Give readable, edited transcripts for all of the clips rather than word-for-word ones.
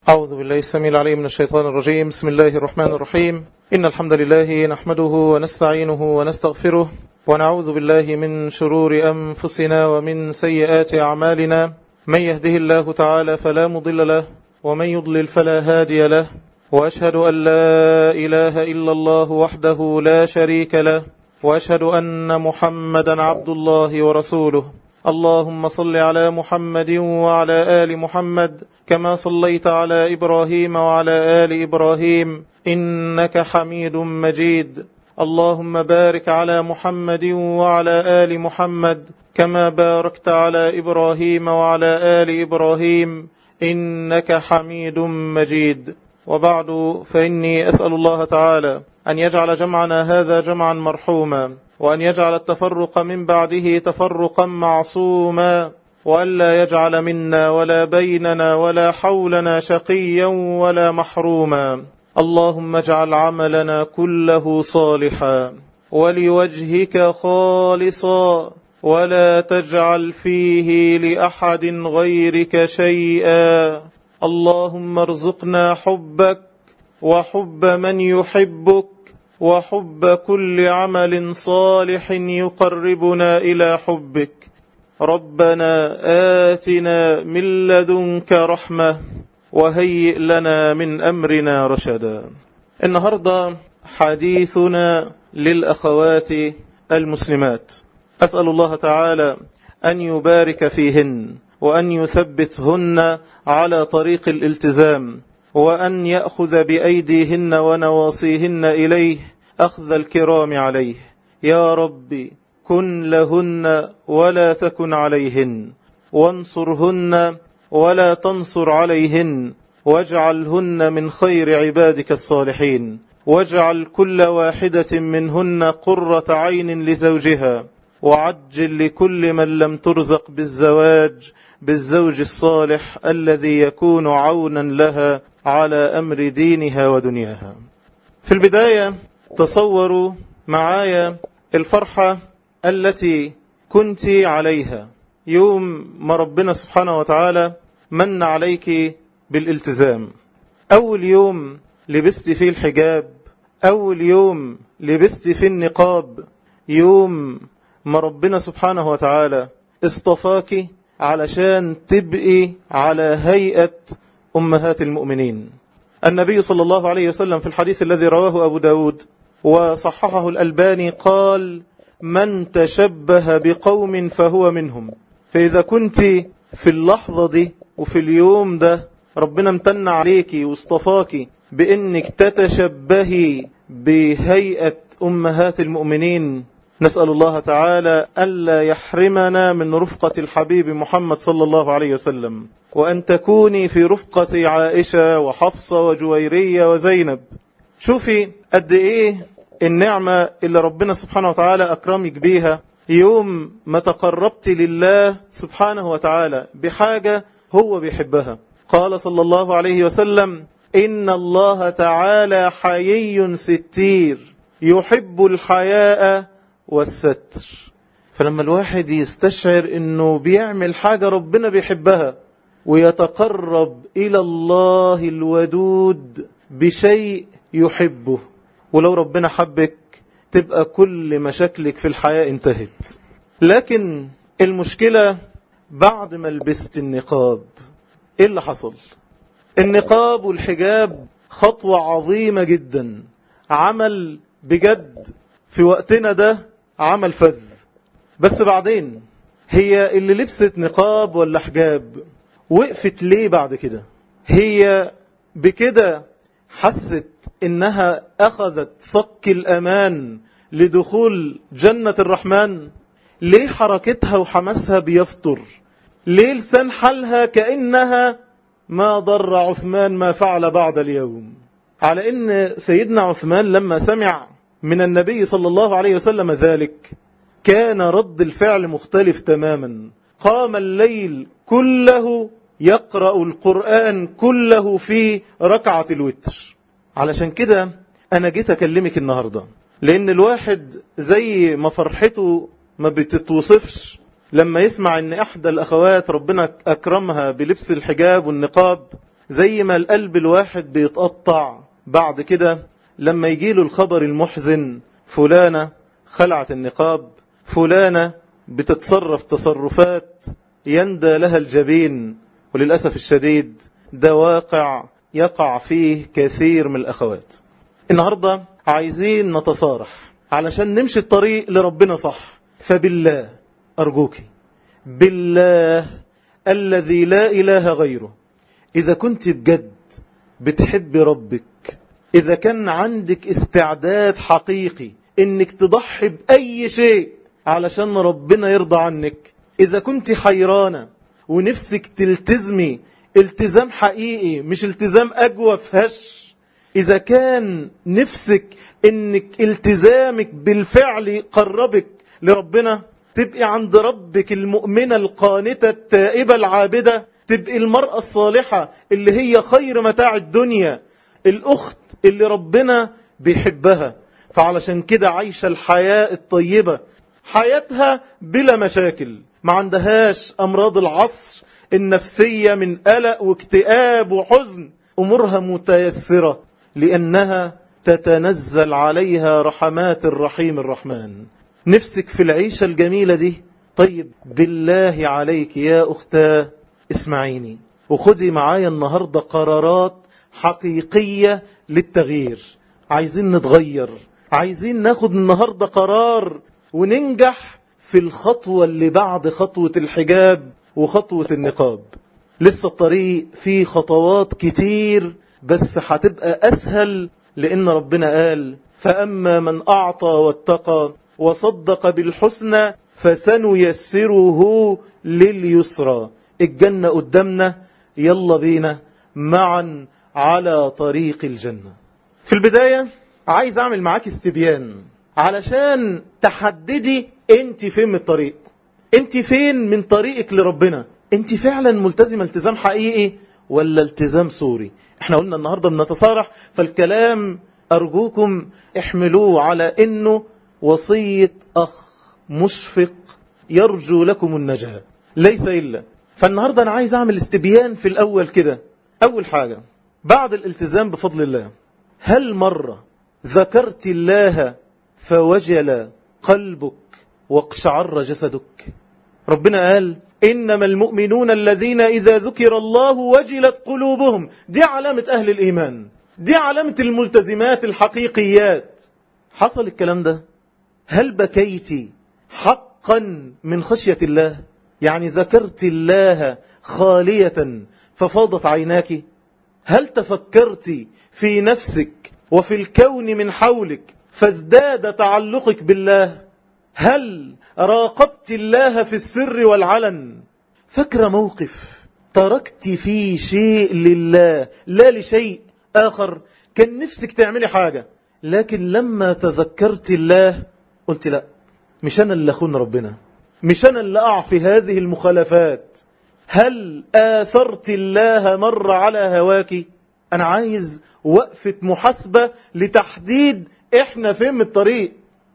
أعوذ بالله السميع العليم من الشيطان الرجيم. بسم الله الرحمن الرحيم. إن الحمد لله نحمده ونستعينه ونستغفره ونعوذ بالله من شرور أنفسنا ومن سيئات أعمالنا. من يهده الله تعالى فلا مضل له ومن يضلل فلا هادي له، وأشهد أن لا إله إلا الله وحده لا شريك له، وأشهد أن محمدا عبد الله ورسوله. اللهم صل على محمد وعلى آل محمد كما صليت على إبراهيم وعلى آل إبراهيم إنك حميد مجيد. اللهم بارك على محمد وعلى آل محمد كما باركت على إبراهيم وعلى آل إبراهيم إنك حميد مجيد. وبعد، فإني أسأل الله تعالى أن يجعل جمعنا هذا جمعا مرحوما، وأن يجعل التفرق من بعده تفرقا معصوما، وألا يجعل منا ولا بيننا ولا حولنا شقيا ولا محروما. اللهم اجعل عملنا كله صالحا ولوجهك خالصا، ولا تجعل فيه لأحد غيرك شيئا. اللهم ارزقنا حبك وحب من يحبك وحب كل عمل صالح يقربنا إلى حبك. ربنا آتنا من لدنك رحمة وهيئ لنا من أمرنا رشدا. النهاردة حديثنا للأخوات المسلمات. أسأل الله تعالى أن يبارك فيهن وأن يثبتهن على طريق الالتزام، وأن يأخذ بأيديهن ونواصيهن إليه أخذ الكرام عليه. يا ربي كن لهن ولا تكن عليهن، وانصرهن ولا تنصر عليهن، واجعلهن من خير عبادك الصالحين، واجعل كل واحدة منهن قرة عين لزوجها، وعجل لكل من لم ترزق بالزوج الصالح الذي يكون عونا لها على أمر دينها ودنياها. في البداية تصوروا معايا الفرحة التي كنت عليها يوم ما ربنا سبحانه وتعالى من عليك بالالتزام. أول يوم لبست فيه الحجاب، أول يوم لبست فيه النقاب، يوم ما ربنا سبحانه وتعالى اصطفاك علشان تبقي على هيئة أمهات المؤمنين. النبي صلى الله عليه وسلم في الحديث الذي رواه أبو داود وصححه الألباني قال: من تشبه بقوم فهو منهم. فإذا كنت في اللحظة دي وفي اليوم ده ربنا امتن عليك واصطفاك بأنك تتشبهي بهيئة أمهات المؤمنين، نسأل الله تعالى ألا يحرمنا من رفقة الحبيب محمد صلى الله عليه وسلم، وأن تكوني في رفقة عائشة وحفصة وجويرية وزينب. شوفي قد إيه النعمة اللي ربنا سبحانه وتعالى أكرمك بيها يوم ما تقربت لله سبحانه وتعالى بحاجة هو بيحبها. قال صلى الله عليه وسلم: إن الله تعالى حيي ستير يحب الحياء والستر. فلما الواحد يستشعر انه بيعمل حاجة ربنا بيحبها ويتقرب الى الله الودود بشيء يحبه، ولو ربنا حبك تبقى كل مشاكلك في الحياة انتهت. لكن المشكلة بعد ما لبست النقاب ايه اللي حصل؟ النقاب والحجاب خطوة عظيمة جدا، عمل بجد في وقتنا ده عمل فذ. بس بعدين هي اللي لبست نقاب ولا حجاب وقفت ليه بعد كده؟ هي بكده حست انها اخذت صك الامان لدخول جنة الرحمن؟ ليه حركتها وحماسها بيفطر؟ ليه لسان حالها كأنها ما ضر عثمان ما فعل بعد اليوم؟ على ان سيدنا عثمان لما سمع من النبي صلى الله عليه وسلم ذلك كان رد الفعل مختلف تماما. قام الليل كله يقرأ القرآن كله في ركعة الوتر. علشان كده أنا جيت أكلمك النهاردة، لأن الواحد زي ما فرحته ما بتتوصفش لما يسمع أن أحدى الأخوات ربنا أكرمها بلبس الحجاب والنقاب، زي ما القلب الواحد بيتقطع بعد كده لما يجيله الخبر المحزن، فلانة خلعت النقاب، فلانة بتتصرف تصرفات يندى لها الجبين. وللأسف الشديد ده واقع يقع فيه كثير من الأخوات. النهاردة عايزين نتصارح علشان نمشي الطريق لربنا صح. فبالله أرجوك، بالله الذي لا إله غيره، إذا كنت بجد بتحب ربك، إذا كان عندك استعداد حقيقي إنك تضحي بأي شيء علشان ربنا يرضى عنك، إذا كنت حيرانة ونفسك تلتزمي التزام حقيقي مش التزام أجوف هش، إذا كان نفسك إنك التزامك بالفعل قربك لربنا، تبقي عند ربك المؤمنة القانتة التائبة العابدة، تبقي المرأة الصالحة اللي هي خير متاع الدنيا، الأخت اللي ربنا بيحبها. فعلشان كده عايشة الحياة الطيبة، حياتها بلا مشاكل، ما عندهاش أمراض العصر النفسية من قلق واكتئاب وحزن، أمورها متيسرة لأنها تتنزل عليها رحمات الرحيم الرحمن. نفسك في العيشة الجميلة دي؟ طيب بالله عليك يا أختاه اسمعيني وخذي معايا النهاردة قرارات حقيقية للتغيير. عايزين نتغير، عايزين ناخد النهاردة قرار وننجح في الخطوة اللي بعد خطوة الحجاب وخطوة النقاب. لسه الطريق فيه خطوات كتير بس هتبقى أسهل، لأن ربنا قال فأما من أعطى واتقى وصدق بالحسنى فسنيسره لليسرى. الجنة قدامنا، يلا بينا معا على طريق الجنة. في البداية عايز أعمل معاك استبيان علشان تحددي انت فين من الطريق، انت فين من طريقك لربنا، انت فعلا ملتزمة التزام حقيقي ولا التزام صوري. احنا قلنا النهاردة بنتصارح، فالكلام أرجوكم احملوه على انه وصية أخ مشفق يرجو لكم النجاة ليس إلا. فالنهاردة أنا عايز أعمل استبيان في الأول كده. أول حاجة بعد الالتزام بفضل الله، هل مرة ذكرت الله فوجل قلبك واقشعر جسدك؟ ربنا قال إنما المؤمنون الذين إذا ذكر الله وجلت قلوبهم. دي علامة أهل الإيمان، دي علامة الملتزمات الحقيقيات. حصل الكلام ده؟ هل بكيت حقا من خشية الله؟ يعني ذكرت الله خالية ففاضت عيناك؟ هل تفكرت في نفسك وفي الكون من حولك فازداد تعلقك بالله؟ هل راقبت الله في السر والعلن؟ فكر موقف تركت فيه شيء لله لا لشيء آخر. كان نفسك تعملي حاجة لكن لما تذكرت الله قلت لا، مش أنا اللي أخون ربنا، مش أنا اللي أقع في هذه المخالفات. هل آثرت الله مرة على هواك؟ أنا عايز وقفة محاسبة لتحديد إحنا فين من الطريق.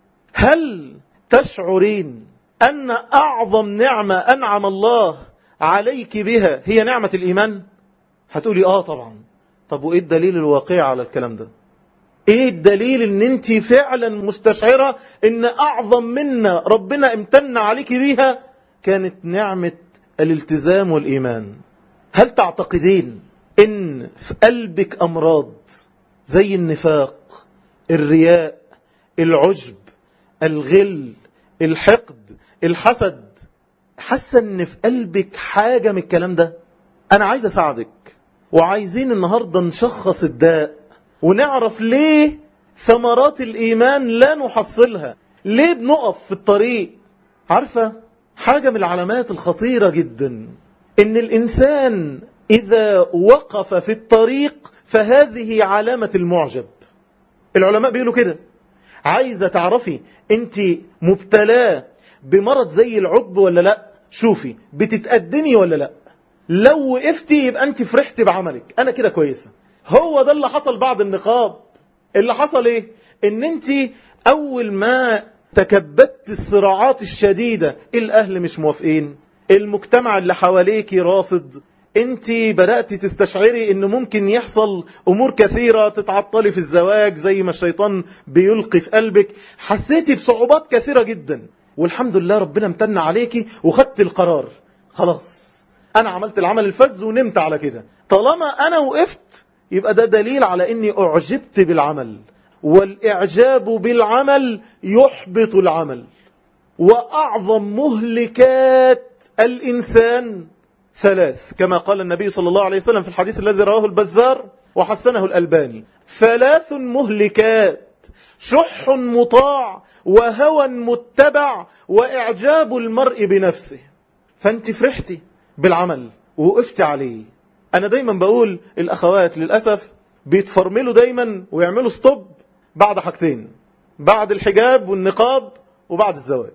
هل تشعرين أن أعظم نعمة أنعم الله عليك بها هي نعمة الإيمان؟ هتقولي طبعا. طب وإيه الدليل الواقعي على الكلام ده؟ إيه الدليل أن أنت فعلا مستشعرة أن أعظم منا ربنا امتن عليك بها كانت نعمة الالتزام والإيمان؟ هل تعتقدين أن في قلبك أمراض زي النفاق، الرياء، العجب، الغل، الحقد، الحسد؟ حاسة أن في قلبك حاجة من الكلام ده؟ أنا عايز أساعدك، وعايزين النهاردة نشخص الداء ونعرف ليه ثمرات الإيمان لا نحصلها، ليه بنقف في الطريق. عارفة حاجة من العلامات الخطيرة جدا إن الإنسان إذا وقف في الطريق فهذه علامة المعجب. العلماء بيقولوا كده. عايزة تعرفي أنت مبتلاه بمرض زي العجب ولا لا؟ شوفي بتتقدمي ولا لا. لو وقفتي يبقى أنت فرحتي بعملك، أنا كده كويسة. هو ده اللي حصل بعد النقاب. اللي حصل إيه؟ إن أنت أول ما تكبدت الصراعات الشديدة، الأهل مش موافقين، المجتمع اللي حواليك رافض، انت بدأت تستشعري ان ممكن يحصل امور كثيرة تتعطلي في الزواج زي ما الشيطان بيلقي في قلبك، حسيتي بصعوبات كثيرة جدا، والحمد لله ربنا امتن عليكي وخدت القرار، خلاص انا عملت العمل الفذ ونمت على كده. طالما انا وقفت يبقى ده دليل على اني اعجبت بالعمل، والاعجاب بالعمل يحبط العمل. واعظم مهلكات الانسان ثلاث، كما قال النبي صلى الله عليه وسلم في الحديث الذي رواه البزار وحسنه الألباني: ثلاث مهلكات: شح مطاع، وهوى متبع، وإعجاب المرء بنفسه. فأنت فرحتي بالعمل ووقفتي عليه. أنا دايما بقول الأخوات للأسف بيتفرملوا دايما ويعملوا ستوب بعد حاجتين: بعد الحجاب والنقاب وبعد الزواج.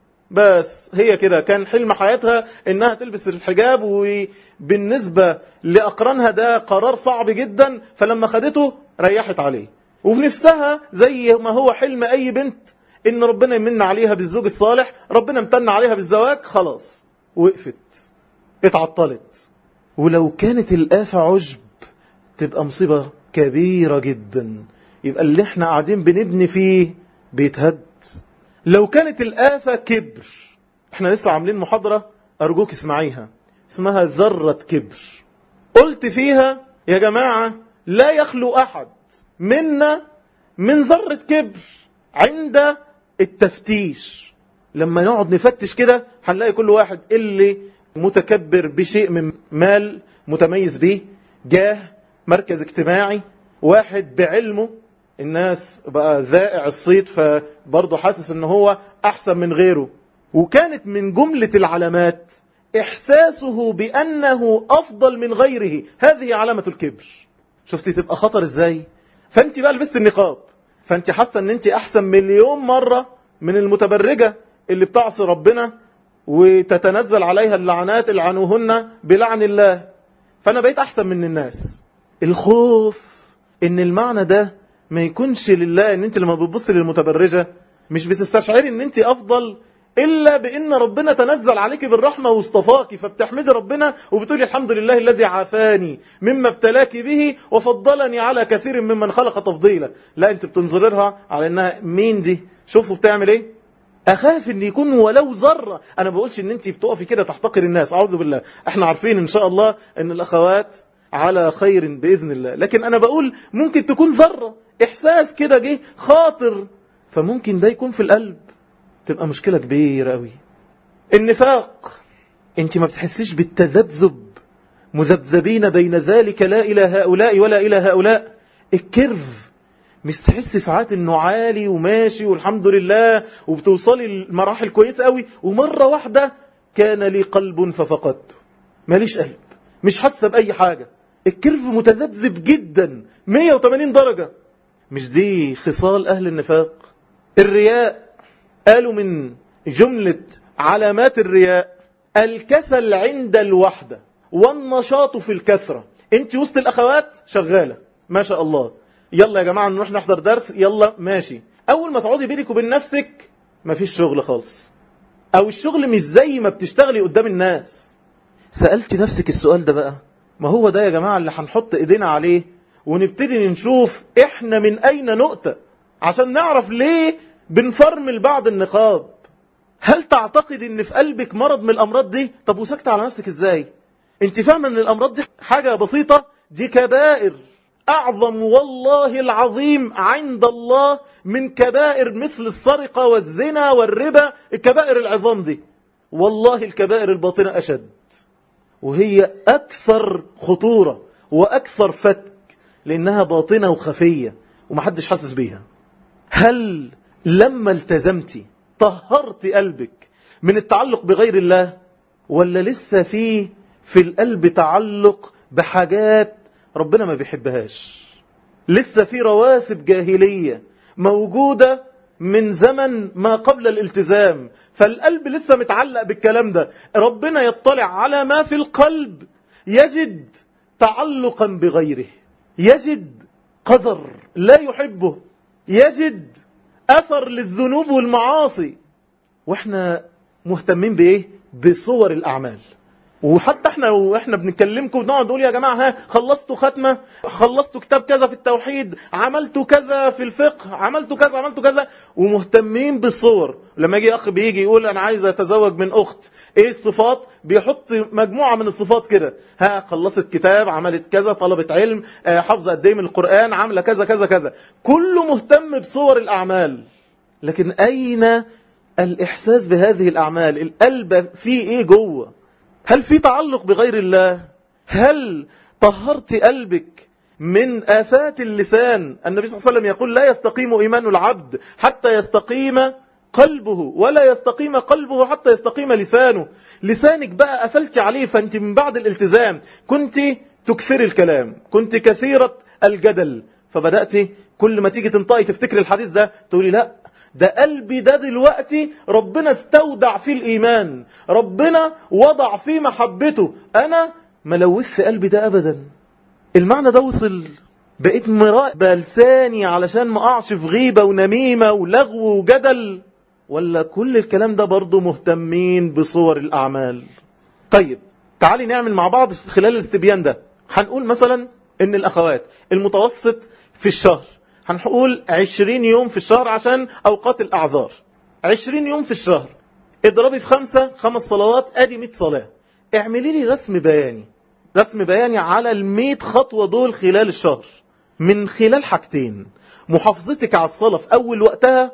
بس هي كده كان حلم حياتها انها تلبس الحجاب، وبالنسبة لأقرانها ده قرار صعب جدا، فلما خدته ريحت عليه. وفي نفسها زي ما هو حلم اي بنت ان ربنا يمن عليها بالزوج الصالح، ربنا امتن عليها بالزواج، خلاص وقفت، اتعطلت. ولو كانت الآفة عجب تبقى مصيبة كبيرة جدا، يبقى اللي احنا قاعدين بنبني فيه بيتهد. لو كانت الآفة كبر، احنا لسه عاملين محاضرة أرجوك اسمعيها اسمها ذرة كبر، قلت فيها يا جماعة لا يخلو أحد منا من ذرة كبر عند التفتيش. لما نقعد نفتش كده هنلاقي كل واحد اللي متكبر بشيء من مال متميز به، جاه، مركز اجتماعي، واحد بعلمه، الناس بقى ذائع الصيت فبرضه حاسس ان هو احسن من غيره. وكانت من جملة العلامات احساسه بانه افضل من غيره، هذه علامة الكبر. شفتي تبقى خطر ازاي؟ فانت بقى لبست النقاب، فانت حاسة ان انت احسن مليون مرة من المتبرجة اللي بتعصي ربنا وتتنزل عليها اللعنات: العنوهن بلعن الله. فانا بقيت احسن من الناس. الخوف ان المعنى ده ما يكونش لله، ان انت لما بتبص للمتبرجة مش بتستشعري ان انت افضل الا بان ربنا تنزل عليك بالرحمة واصطفاكي، فبتحمدي ربنا وبتقولي الحمد لله الذي عافاني مما ابتلاك به وفضلني على كثير ممن خلق تفضيلا. لا، انت بتنظرها على انها مين دي، شوفوا بتعمل ايه. اخاف ان يكون ولو ذرة. انا بقولش ان انت بتقفي كده تحتقر الناس، اعوذ بالله، احنا عارفين ان شاء الله ان الاخوات على خير بإذن الله، لكن أنا بقول ممكن تكون ذرة إحساس كده جه خاطر، فممكن ده يكون في القلب، تبقى مشكلة كبيرة قوي. النفاق، أنت ما بتحسيش بالتذبذب، مذبذبين بين ذلك، لا إلى هؤلاء ولا إلى هؤلاء. الكرف، مش تحسي ساعات أنه عالي وماشي والحمد لله وبتوصلي المراحل كويسة قوي، ومرة واحدة كان لي قلب ففقدته، ماليش قلب، مش حاسة بأي حاجة. الكرف متذبذب جدا 180 درجة. مش دي خصال أهل النفاق؟ الرياء، قالوا من جملة علامات الرياء الكسل عند الوحدة والنشاط في الكثرة. انت وسط الأخوات شغالة ما شاء الله، يلا يا جماعة نروح نحضر درس، يلا ماشي. أول ما تقعدي بينك وبين نفسك مفيش شغل خالص، أو الشغل مش زي ما بتشتغلي قدام الناس. سألت نفسك السؤال ده بقى؟ ما هو ده يا جماعة اللي هنحط ايدينا عليه ونبتدي نشوف احنا من اين نؤتى، عشان نعرف ليه بنفرمل بعض النقاب. هل تعتقد ان في قلبك مرض من الامراض دي؟ طب وسكت على نفسك ازاي؟ انت فاهمة ان الامراض دي حاجة بسيطة؟ دي كبائر اعظم والله العظيم عند الله من كبائر مثل السرقة والزنا والربا. الكبائر العظام دي والله الكبائر الباطنة اشد، وهي أكثر خطورة وأكثر فتك، لأنها باطنة وخفية ومحدش حاسس بيها. هل لما التزمتي طهرت قلبك من التعلق بغير الله، ولا لسه في القلب تعلق بحاجات ربنا ما بيحبهاش؟ لسه في رواسب جاهلية موجودة من زمن ما قبل الالتزام، فالقلب لسه متعلق بالكلام ده. ربنا يطلع على ما في القلب يجد تعلقا بغيره، يجد قذر لا يحبه، يجد أثر للذنوب والمعاصي. واحنا مهتمين بإيه؟ بصور الأعمال. وحتى احنا بنتكلمكم ونقعد نقول يا جماعة ها خلصتوا ختمة، خلصتوا كتاب كذا في التوحيد، عملتوا كذا في الفقه، عملتوا كذا، ومهتمين بالصور. لما يجي اخ بيجي يقول انا عايز اتزوج من اخت، ايه الصفات؟ بيحط مجموعة من الصفات كده، ها خلصت كتاب، عملت كذا، طلبت علم، حافظة قد ايه من القرآن، عاملة كذا، كله مهتم بصور الاعمال. لكن اين الاحساس بهذه الاعمال؟ القلب فيه ايه جوه؟ هل في تعلق بغير الله؟ هل طهرت قلبك من آفات اللسان؟ النبي صلى الله عليه وسلم يقول لا يستقيم إيمان العبد حتى يستقيم قلبه، ولا يستقيم قلبه حتى يستقيم لسانه. لسانك بقى قفلت عليه، فأنت من بعد الالتزام كنت تكثر الكلام، كنت كثيرة الجدل، فبدأت كل ما تيجي تنطقي تفتكر الحديث ده تقولي لا، ده قلبي ده دلوقتي ربنا استودع فيه الإيمان، ربنا وضع فيه محبته، أنا ملوث قلبي ده أبدا. المعنى ده وصل، بقيت مراقبة لساني علشان ما أقعش في غيبة ونميمة ولغو وجدل، ولا كل الكلام ده برضو مهتمين بصور الأعمال؟ طيب تعالي نعمل مع بعض في خلال الاستبيان ده. هنقول مثلا إن الأخوات المتوسط في الشهر، هنقول 20 يوم في الشهر عشان أوقات الأعذار، 20 يوم في الشهر اضربي في 5 صلوات، ادي 100 صلاة. اعملي لي رسم بياني على 100 خطوة دول خلال الشهر، من خلال حاجتين: محافظتك على الصلاة في أول وقتها،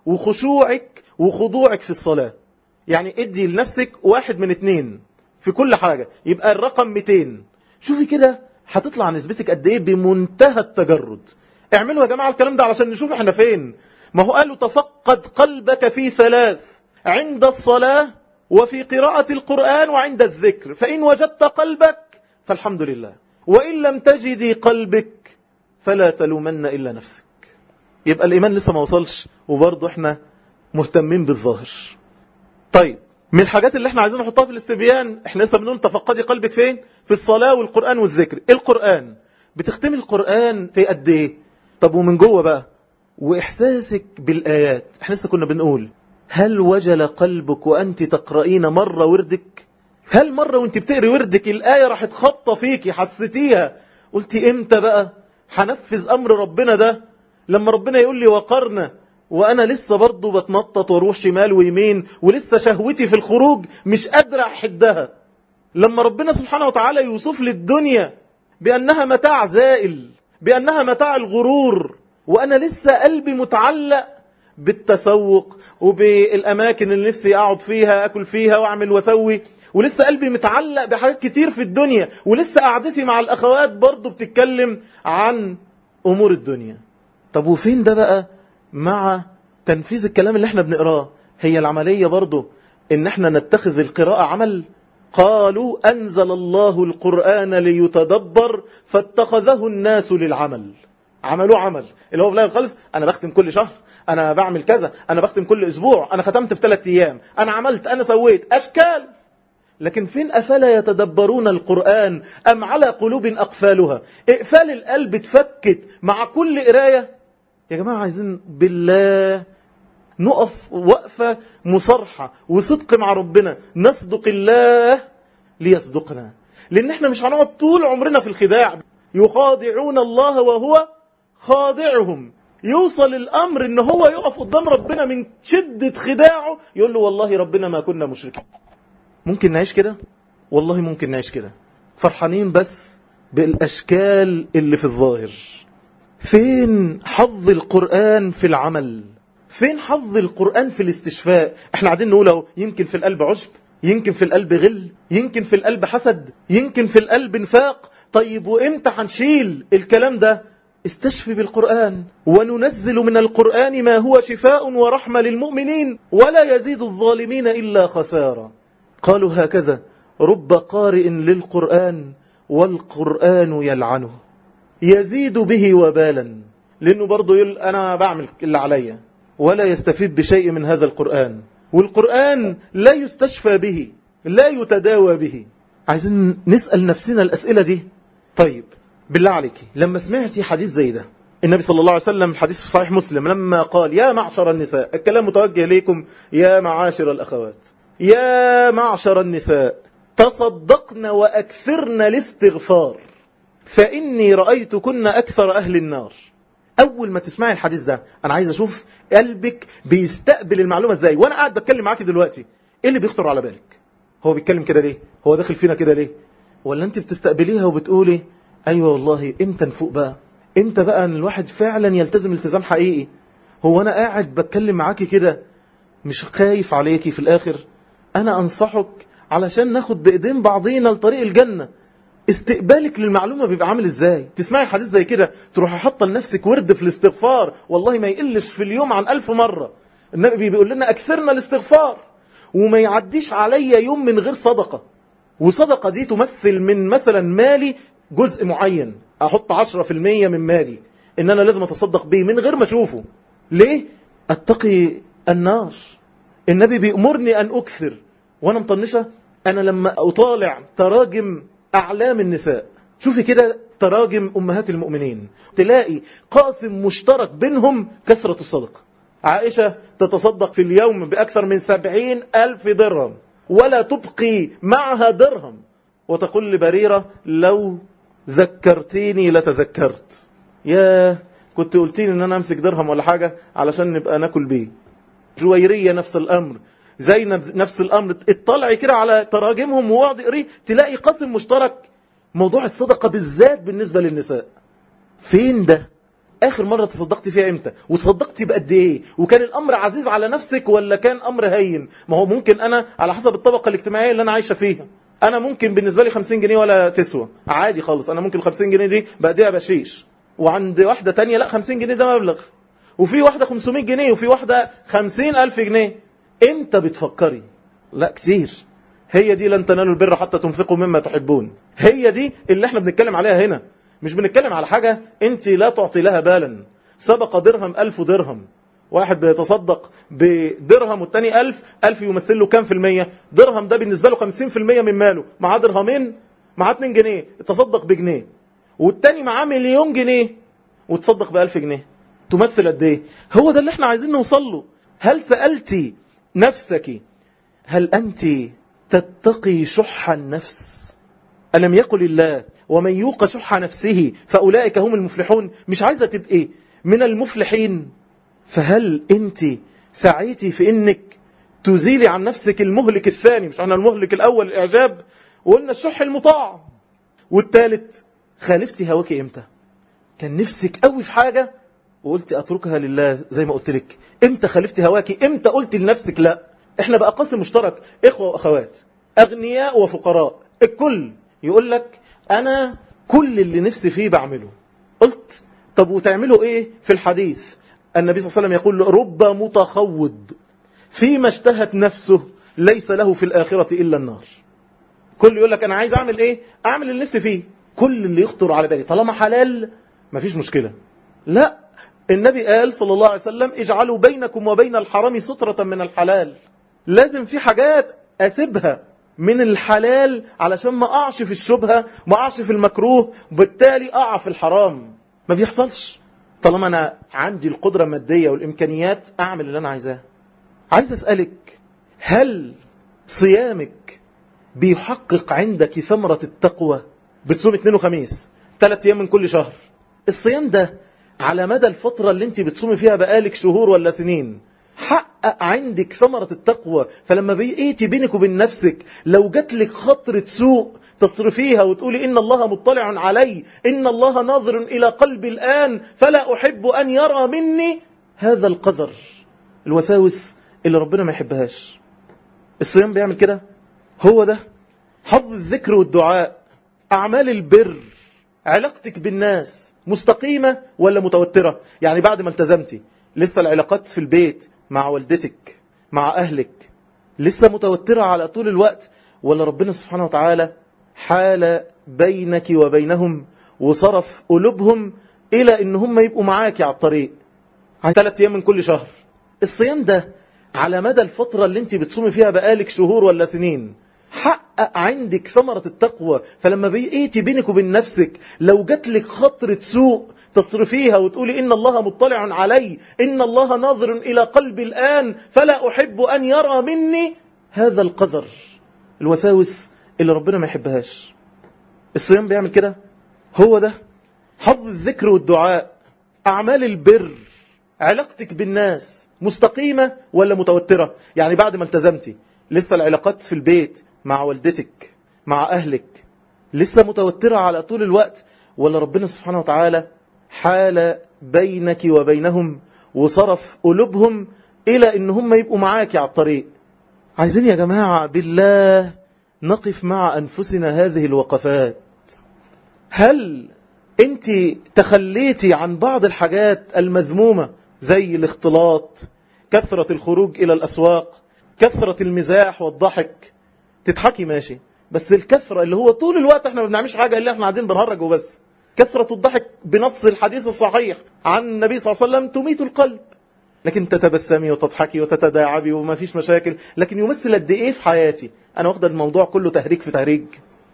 وخشوعك وخضوعك في الصلاة. يعني ادي لنفسك 1 من 2 في كل حاجة، يبقى الرقم 200. شوفي كده هتطلع نسبتك قد ايه بمنتهى التجرد. اعملوا يا جماعة الكلام ده علشان نشوف احنا فين. ما هو قالوا تفقد قلبك في 3: عند الصلاة، وفي قراءة القرآن، وعند الذكر، فإن وجدت قلبك فالحمد لله، وإن لم تجدي قلبك فلا تلومن إلا نفسك. يبقى الإيمان لسه ما وصلش، وبرضه احنا مهتمين بالظاهر. طيب من الحاجات اللي احنا عايزين نحطها في الاستبيان، احنا لسه بنقول تفقدي قلبك فين؟ في الصلاة والقرآن والذكر. القرآن بتختمي القرآن في قد ايه؟ طب ومن جوه بقى وإحساسك بالآيات، احنا لسه كنا بنقول هل وجل قلبك وأنت تقرأين مرة وردك؟ هل مرة وانت بتقري وردك الآية راحت خبطة فيكي حسيتيها قلتي امتى بقى هنفذ أمر ربنا ده؟ لما ربنا يقول لي وقرنا وأنا لسه برضو بتنطط واروح شمال ويمين، ولسه شهوتي في الخروج مش قادرة أحدها. لما ربنا سبحانه وتعالى يوصف لي الدنيا بأنها متاع زائل، بأنها متاع الغرور، وأنا لسه قلبي متعلق بالتسوق وبالأماكن اللي نفسي أقعد فيها أكل فيها وأعمل وأسوي، ولسه قلبي متعلق بحاجات كتير في الدنيا، ولسه قعدتي مع الأخوات برضو بتتكلم عن أمور الدنيا. طب وفين ده بقى مع تنفيذ الكلام اللي احنا بنقراه؟ هي العملية برضو إن احنا نتخذ القراءة عمل. قالوا أنزل الله القرآن ليتدبر فاتخذه الناس للعمل. عملوا عمل اللي هو في الآخر خالص أنا بختم كل شهر، أنا بعمل كذا، أنا بختم كل أسبوع، أنا ختمت في 3 أيام، أنا عملت، أنا سويت، أشكال. لكن فين أفلا يتدبرون القرآن أم على قلوب أقفالها؟ إقفال القلب اتفكت مع كل قراية. يا جماعة عايزين بالله نقف وقفة مصرحة وصدق مع ربنا، نصدق الله ليصدقنا، لأن احنا مش هنقعد طول عمرنا في الخداع. يخادعون الله وهو خادعهم. يوصل الأمر إن هو يقف قدام ربنا من شدة خداعه يقول له والله ربنا ما كنا مشركين. ممكن نعيش كده؟ والله ممكن نعيش كده، فرحانين بس بالأشكال اللي في الظاهر. فين حظ القرآن في العمل؟ فين حظ القرآن في الاستشفاء؟ احنا قاعدين نقوله يمكن في القلب عشب، يمكن في القلب غل، يمكن في القلب حسد، يمكن في القلب نفاق. طيب وإمتى هنشيل الكلام ده؟ استشفي بالقرآن. وننزل من القرآن ما هو شفاء ورحمة للمؤمنين ولا يزيد الظالمين إلا خسارة. قالوا هكذا رب قارئ للقرآن والقرآن يلعنه يزيد به وبالا، لأنه برضو يقول أنا بعمل اللي عليا ولا يستفيد بشيء من هذا القرآن، والقرآن لا يستشفى به، لا يتداوى به. عايزين نسأل نفسنا الأسئلة دي. طيب بالله عليك لما سمعتي حديث زي ده، النبي صلى الله عليه وسلم حديث في صحيح مسلم لما قال يا معشر النساء، الكلام متوجه ليكم يا معاشر الأخوات، يا معشر النساء، تصدقن وأكثرن الاستغفار فإني رأيتكن أكثر أهل النار. أول ما تسمعي الحديث ده أنا عايز أشوف قلبك بيستقبل المعلومة إزاي. وأنا قاعد بتكلم معاكي دلوقتي إيه اللي بيخطر على بالك؟ هو بيتكلم كده ليه؟ هو داخل فينا كده ليه؟ ولا أنت بتستقبليها وبتقولي أيوة والله إمتى نفوق بقى؟ إمتى بقى أن الواحد فعلا يلتزم التزام حقيقي؟ هو أنا قاعد بتكلم معاكي كده مش خايف عليكي في الآخر؟ أنا أنصحك علشان ناخد بإيدين بعضينا لطريق الجنة. استقبالك للمعلومة بيبقى عامل ازاي؟ تسمعي حديث زي كده تروحي حاطه لنفسك ورد في الاستغفار، والله ما يقلش في اليوم عن 1000 مرة. النبي بيقول لنا أكثرنا الاستغفار، وما يعديش علي يوم من غير صدقة. وصدقة دي تمثل من مثلا مالي جزء معين، أحط 10% من مالي إن أنا لازم أتصدق به من غير ما أشوفه. ليه؟ أتقي النار. النبي بيأمرني أن أكثر، وأنا مطنشة. أنا لما أطالع تراجم أعلام النساء، شوفي كده تراجم أمهات المؤمنين، تلاقي قاسم مشترك بينهم كثرة الصدقة. عائشة تتصدق في اليوم بأكثر من 70,000 درهم ولا تبقي معها درهم، وتقول لبريرة لو ذكرتيني لتذكرت. يا كنت قلتيني ان انا امسك درهم ولا حاجة علشان نبقى ناكل بيه. جويرية نفس الامر، زينب نفس الامر. اطلعي كده على تراجمهم ووعد اقريه تلاقي قاسم مشترك. موضوع الصدقة بالذات بالنسبة للنساء فين ده؟ اخر مرة تصدقتي فيها امتى؟ وتصدقتي بقد ايه؟ وكان الامر عزيز على نفسك ولا كان امر هين؟ ما هو ممكن انا على حسب الطبقة الاجتماعية اللي انا عايشة فيها، انا ممكن بالنسبة لي 50 جنيه ولا تسوى، عادي خالص. انا ممكن 50 جنيه دي بقديها بشيش، وعند واحدة تانية لا 50 جنيه ده مبلغ، وفي واحدة 500 جنيه، وفي واحدة 50,000 جنيه. امتى بتفكري؟ لا كتير. هي دي لن تنالوا البر حتى تنفقوا مما تحبون. هي دي اللي احنا بنتكلم عليها هنا. مش بنتكلم على حاجة انت لا تعطي لها بالا. سبق درهم 1000 درهم، واحد بيتصدق بدرهم والتاني 1000. 1000 يمثل له كام في المية؟ درهم ده بالنسبة له 50% من ماله. معاه درهمين، معاه 2 جنيه، اتصدق بجنيه. والتاني معاه 1,000,000 جنيه وتصدق ب1000 جنيه. تمثل قد ايه؟ هو ده اللي احنا عايزين نوصل له. هل سألتي نفسك هل أنت تتقي شح النفس؟ ألم يقل الله ومن يوق شح نفسه فأولئك هم المفلحون؟ مش عايزة تبقي من المفلحين؟ فهل أنت سعيتي في أنك تزيلي عن نفسك المهلك الثاني؟ مش عنا المهلك الأول الإعجاب، وقلنا الشح المطاع، والثالث خالفتي هواك إمتى؟ كان نفسك قوي في حاجة وقلت أتركها لله زي ما قلت لك. إمتى خالفتي هواك؟ إمتى قلت لنفسك لا؟ إحنا بقى قاسم مشترك، إخوة وأخوات، أغنياء وفقراء، الكل يقول لك أنا كل اللي نفسي فيه بعمله. قلت طب وتعملوا إيه في الحديث؟ النبي صلى الله عليه وسلم يقول رب متخوض فيما اشتهت نفسه ليس له في الآخرة إلا النار. كل يقول لك أنا عايز أعمل إيه؟ أعمل اللي نفسي فيه. كل اللي يخطر على بالي طالما حلال مفيش مشكلة. لا، النبي قال صلى الله عليه وسلم اجعلوا بينكم وبين الحرام سترة من الحلال. لازم في حاجات أسيبها من الحلال علشان ما أقعش في الشبهة، ما أقعش في المكروه، وبالتالي أقع في الحرام. ما بيحصلش طالما أنا عندي القدرة المادية والإمكانيات أعمل اللي أنا عايزاه. عايز أسألك هل صيامك بيحقق عندك ثمرة التقوى؟ بتصوم 2 وخميس 3 أيام من كل شهر. الصيام ده على مدى الفترة اللي انت بتصومي فيها بقالك شهور ولا سنين حقق عندك ثمرة التقوى. فلما بقيتي بينك وبين نفسك لو جات لك خطرة سوء تصرفيها وتقولي إن الله مطلع علي، إن الله ناظر إلى قلبي الآن فلا أحب أن يرى مني هذا القدر. الوساوس اللي ربنا ما يحبهاش. الصيام بيعمل كده. هو ده حظ الذكر والدعاء، أعمال البر، علاقتك بالناس مستقيمة ولا متوترة؟ يعني بعد ما التزمتي لسه العلاقات في البيت مع والدتك مع أهلك لسه متوترة على طول الوقت، ولا ربنا سبحانه وتعالى حال بينك وبينهم وصرف قلوبهم إلى إن هم يبقوا معاك على الطريق؟ 3 أيام من كل شهر. الصيام ده على مدى الفترة اللي انت بتصومي فيها بقالك شهور ولا سنين حقق عندك ثمرة التقوى. فلما بقيتي بينك وبين نفسك لو جات لك خطرة سوء تصرفيها وتقولي إن الله مطلع علي، إن الله ناظر إلى قلبي الآن فلا أحب أن يرى مني هذا القدر. الوساوس اللي ربنا ما يحبهاش. الصيام بيعمل كده. هو ده حظ الذكر والدعاء، أعمال البر، علاقتك بالناس مستقيمة ولا متوترة؟ يعني بعد ما التزمتي لسه العلاقات في البيت مع والدتك مع أهلك لسه متوترة على طول الوقت، ولا ربنا سبحانه وتعالى حال بينك وبينهم وصرف قلوبهم إلى إن هم يبقوا معاك على الطريق؟ عايزين يا جماعة بالله نقف مع أنفسنا هذه الوقفات. هل أنت تخليتي عن بعض الحاجات المذمومة زي الاختلاط، كثرة الخروج إلى الأسواق، كثرة المزاح والضحك؟ تضحكي ماشي، بس الكثرة اللي هو طول الوقت احنا ما بنعملش حاجة إلا احنا قاعدين بنهرج وبس. كثرة الضحك بنص الحديث الصحيح عن النبي صلى الله عليه وسلم تميت القلب. لكن تتبسمي وتضحكي وتتداعبي وما فيش مشاكل، لكن يمثل قد ايه في حياتي؟ انا واخد الموضوع كله تهريج في تهريج.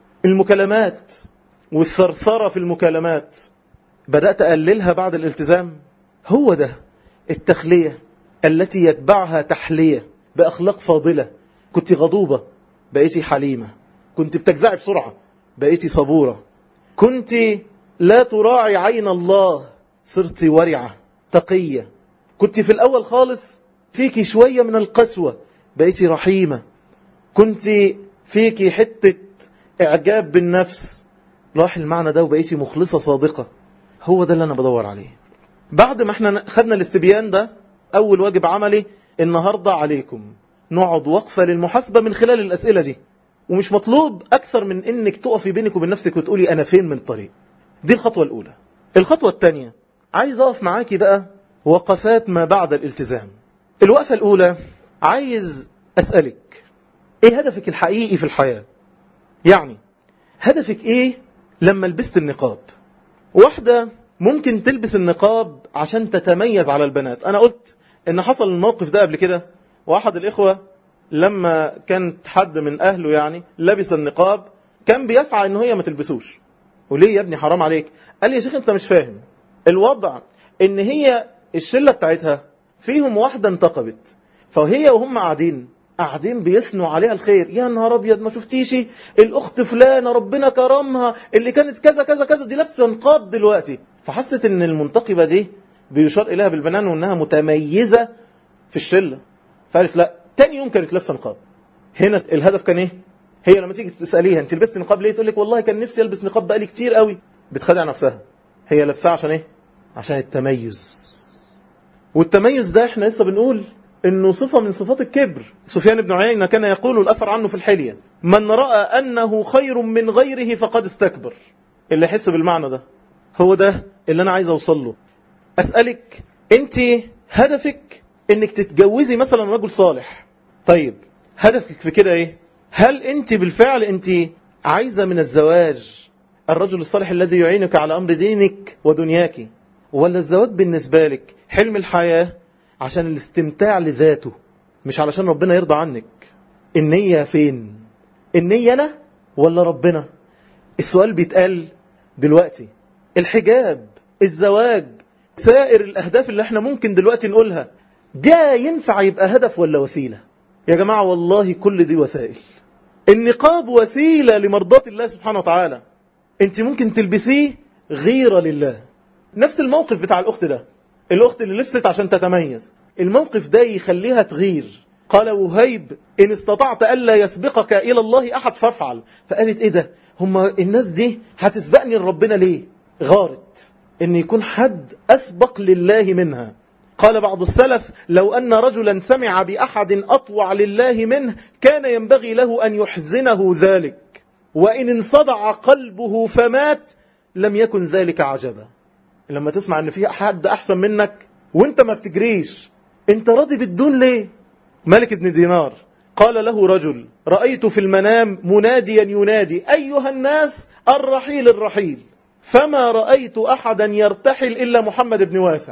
المكالمات والثرثرة في المكالمات بدأت أقللها بعد الالتزام. هو ده التخلية التي يتبعها تحلية بأخلاق فاضلة. كنت غضوبة بقيتي حليمة، كنت بتجزعي بسرعة بقيتي صبورة، كنت لا تراعي عين الله صرت ورعة تقية، كنت في الأول خالص فيكي شوية من القسوة بقيتي رحيمة، كنت فيكي حتة إعجاب بالنفس راح المعنى ده وبقيتي مخلصة صادقة. هو ده اللي أنا بدور عليه. بعد ما احنا خدنا الاستبيان ده، أول واجب عملي النهاردة عليكم نقعد وقفة للمحاسبة من خلال الأسئلة دي، ومش مطلوب أكثر من إنك تقفي بينك وبين نفسك وتقولي أنا فين من الطريق. دي الخطوة الأولى. الخطوة الثانية عايز أقف معاكي بقى وقفات ما بعد الالتزام. الوقفة الأولى عايز أسألك إيه هدفك الحقيقي في الحياة؟ يعني هدفك إيه لما لبست النقاب؟ واحدة ممكن تلبس النقاب عشان تتميز على البنات. أنا قلت إن حصل الموقف ده قبل كده، وأحد الإخوة لما كانت حد من أهله يعني لبس النقاب كان بيسعى إنه هي ما تلبسوش. وليه يا ابني حرام عليك؟ قال لي يا شيخ أنت مش فاهم الوضع، إن هي الشلة بتاعتها فيهم واحدة انتقبت، فهي وهم قاعدين بيثنوا عليها الخير. يا نهار أبيض ما شفتيش الأخت فلانة ربنا كرمها اللي كانت كذا كذا كذا دي لابسة نقاب دلوقتي. فحست إن المنتقبة دي بيشار إليها بالبنان وإنها متميزة في الشلة، فقالت لا. تاني يوم كانت لابسة نقاب. هنا الهدف كان إيه؟ هي لما تيجي تسأليها أنت لبست نقاب ليه؟ تقول لك والله كان نفسي ألبس نقاب بقالي كتير قوي. بتخدع نفسها. هي لابسها عشان إيه؟ عشان التميز. والتميز ده احنا لسه بنقول انه صفة من صفات الكبر. سفيان بن عيينة كان يقول الأثر عنه في الحلية من رأى أنه خير من غيره فقد استكبر. اللي يحس بالمعنى ده هو ده اللي أنا عايز أوصل له. أسألك أنت هدفك انك تتجوزي مثلا رجل صالح، طيب هدفك في كده ايه؟ هل انت بالفعل انت عايزة من الزواج الرجل الصالح الذي يعينك على أمر دينك ودنياك، ولا الزواج بالنسبة لك حلم الحياة عشان الاستمتاع لذاته مش علشان ربنا يرضى عنك؟ النية فين؟ النية أنا ولا ربنا؟ السؤال بيتقال دلوقتي. الحجاب، الزواج، سائر الأهداف اللي احنا ممكن دلوقتي نقولها، ده ينفع يبقى هدف ولا وسيلة؟ يا جماعة والله كل دي وسائل. النقاب وسيلة لمرضاة الله سبحانه وتعالى. انت ممكن تلبسيه غيرة لله. نفس الموقف بتاع الأخت ده، الأخت اللي لبست عشان تتميز، الموقف ده يخليها تغير. قال وهيب إن استطعت ألا يسبقك إلى الله أحد فافعل. فقالت إيه ده؟ هما الناس دي هتسبقني لربنا ليه؟ غارت إن يكون حد أسبق لله منها. قال بعض السلف لو أن رجلا سمع بأحد أطوع لله منه كان ينبغي له أن يحزنه ذلك، وإن انصدع قلبه فمات لم يكن ذلك عجبا. لما تسمع أن في حد أحسن منك وانت ما بتجريش، انت راضي بالدون ليه؟ مالك بن دينار قال له رجل رأيت في المنام مناديا ينادي أيها الناس الرحيل الرحيل، فما رأيت أحدا يرتحل إلا محمد بن واسع.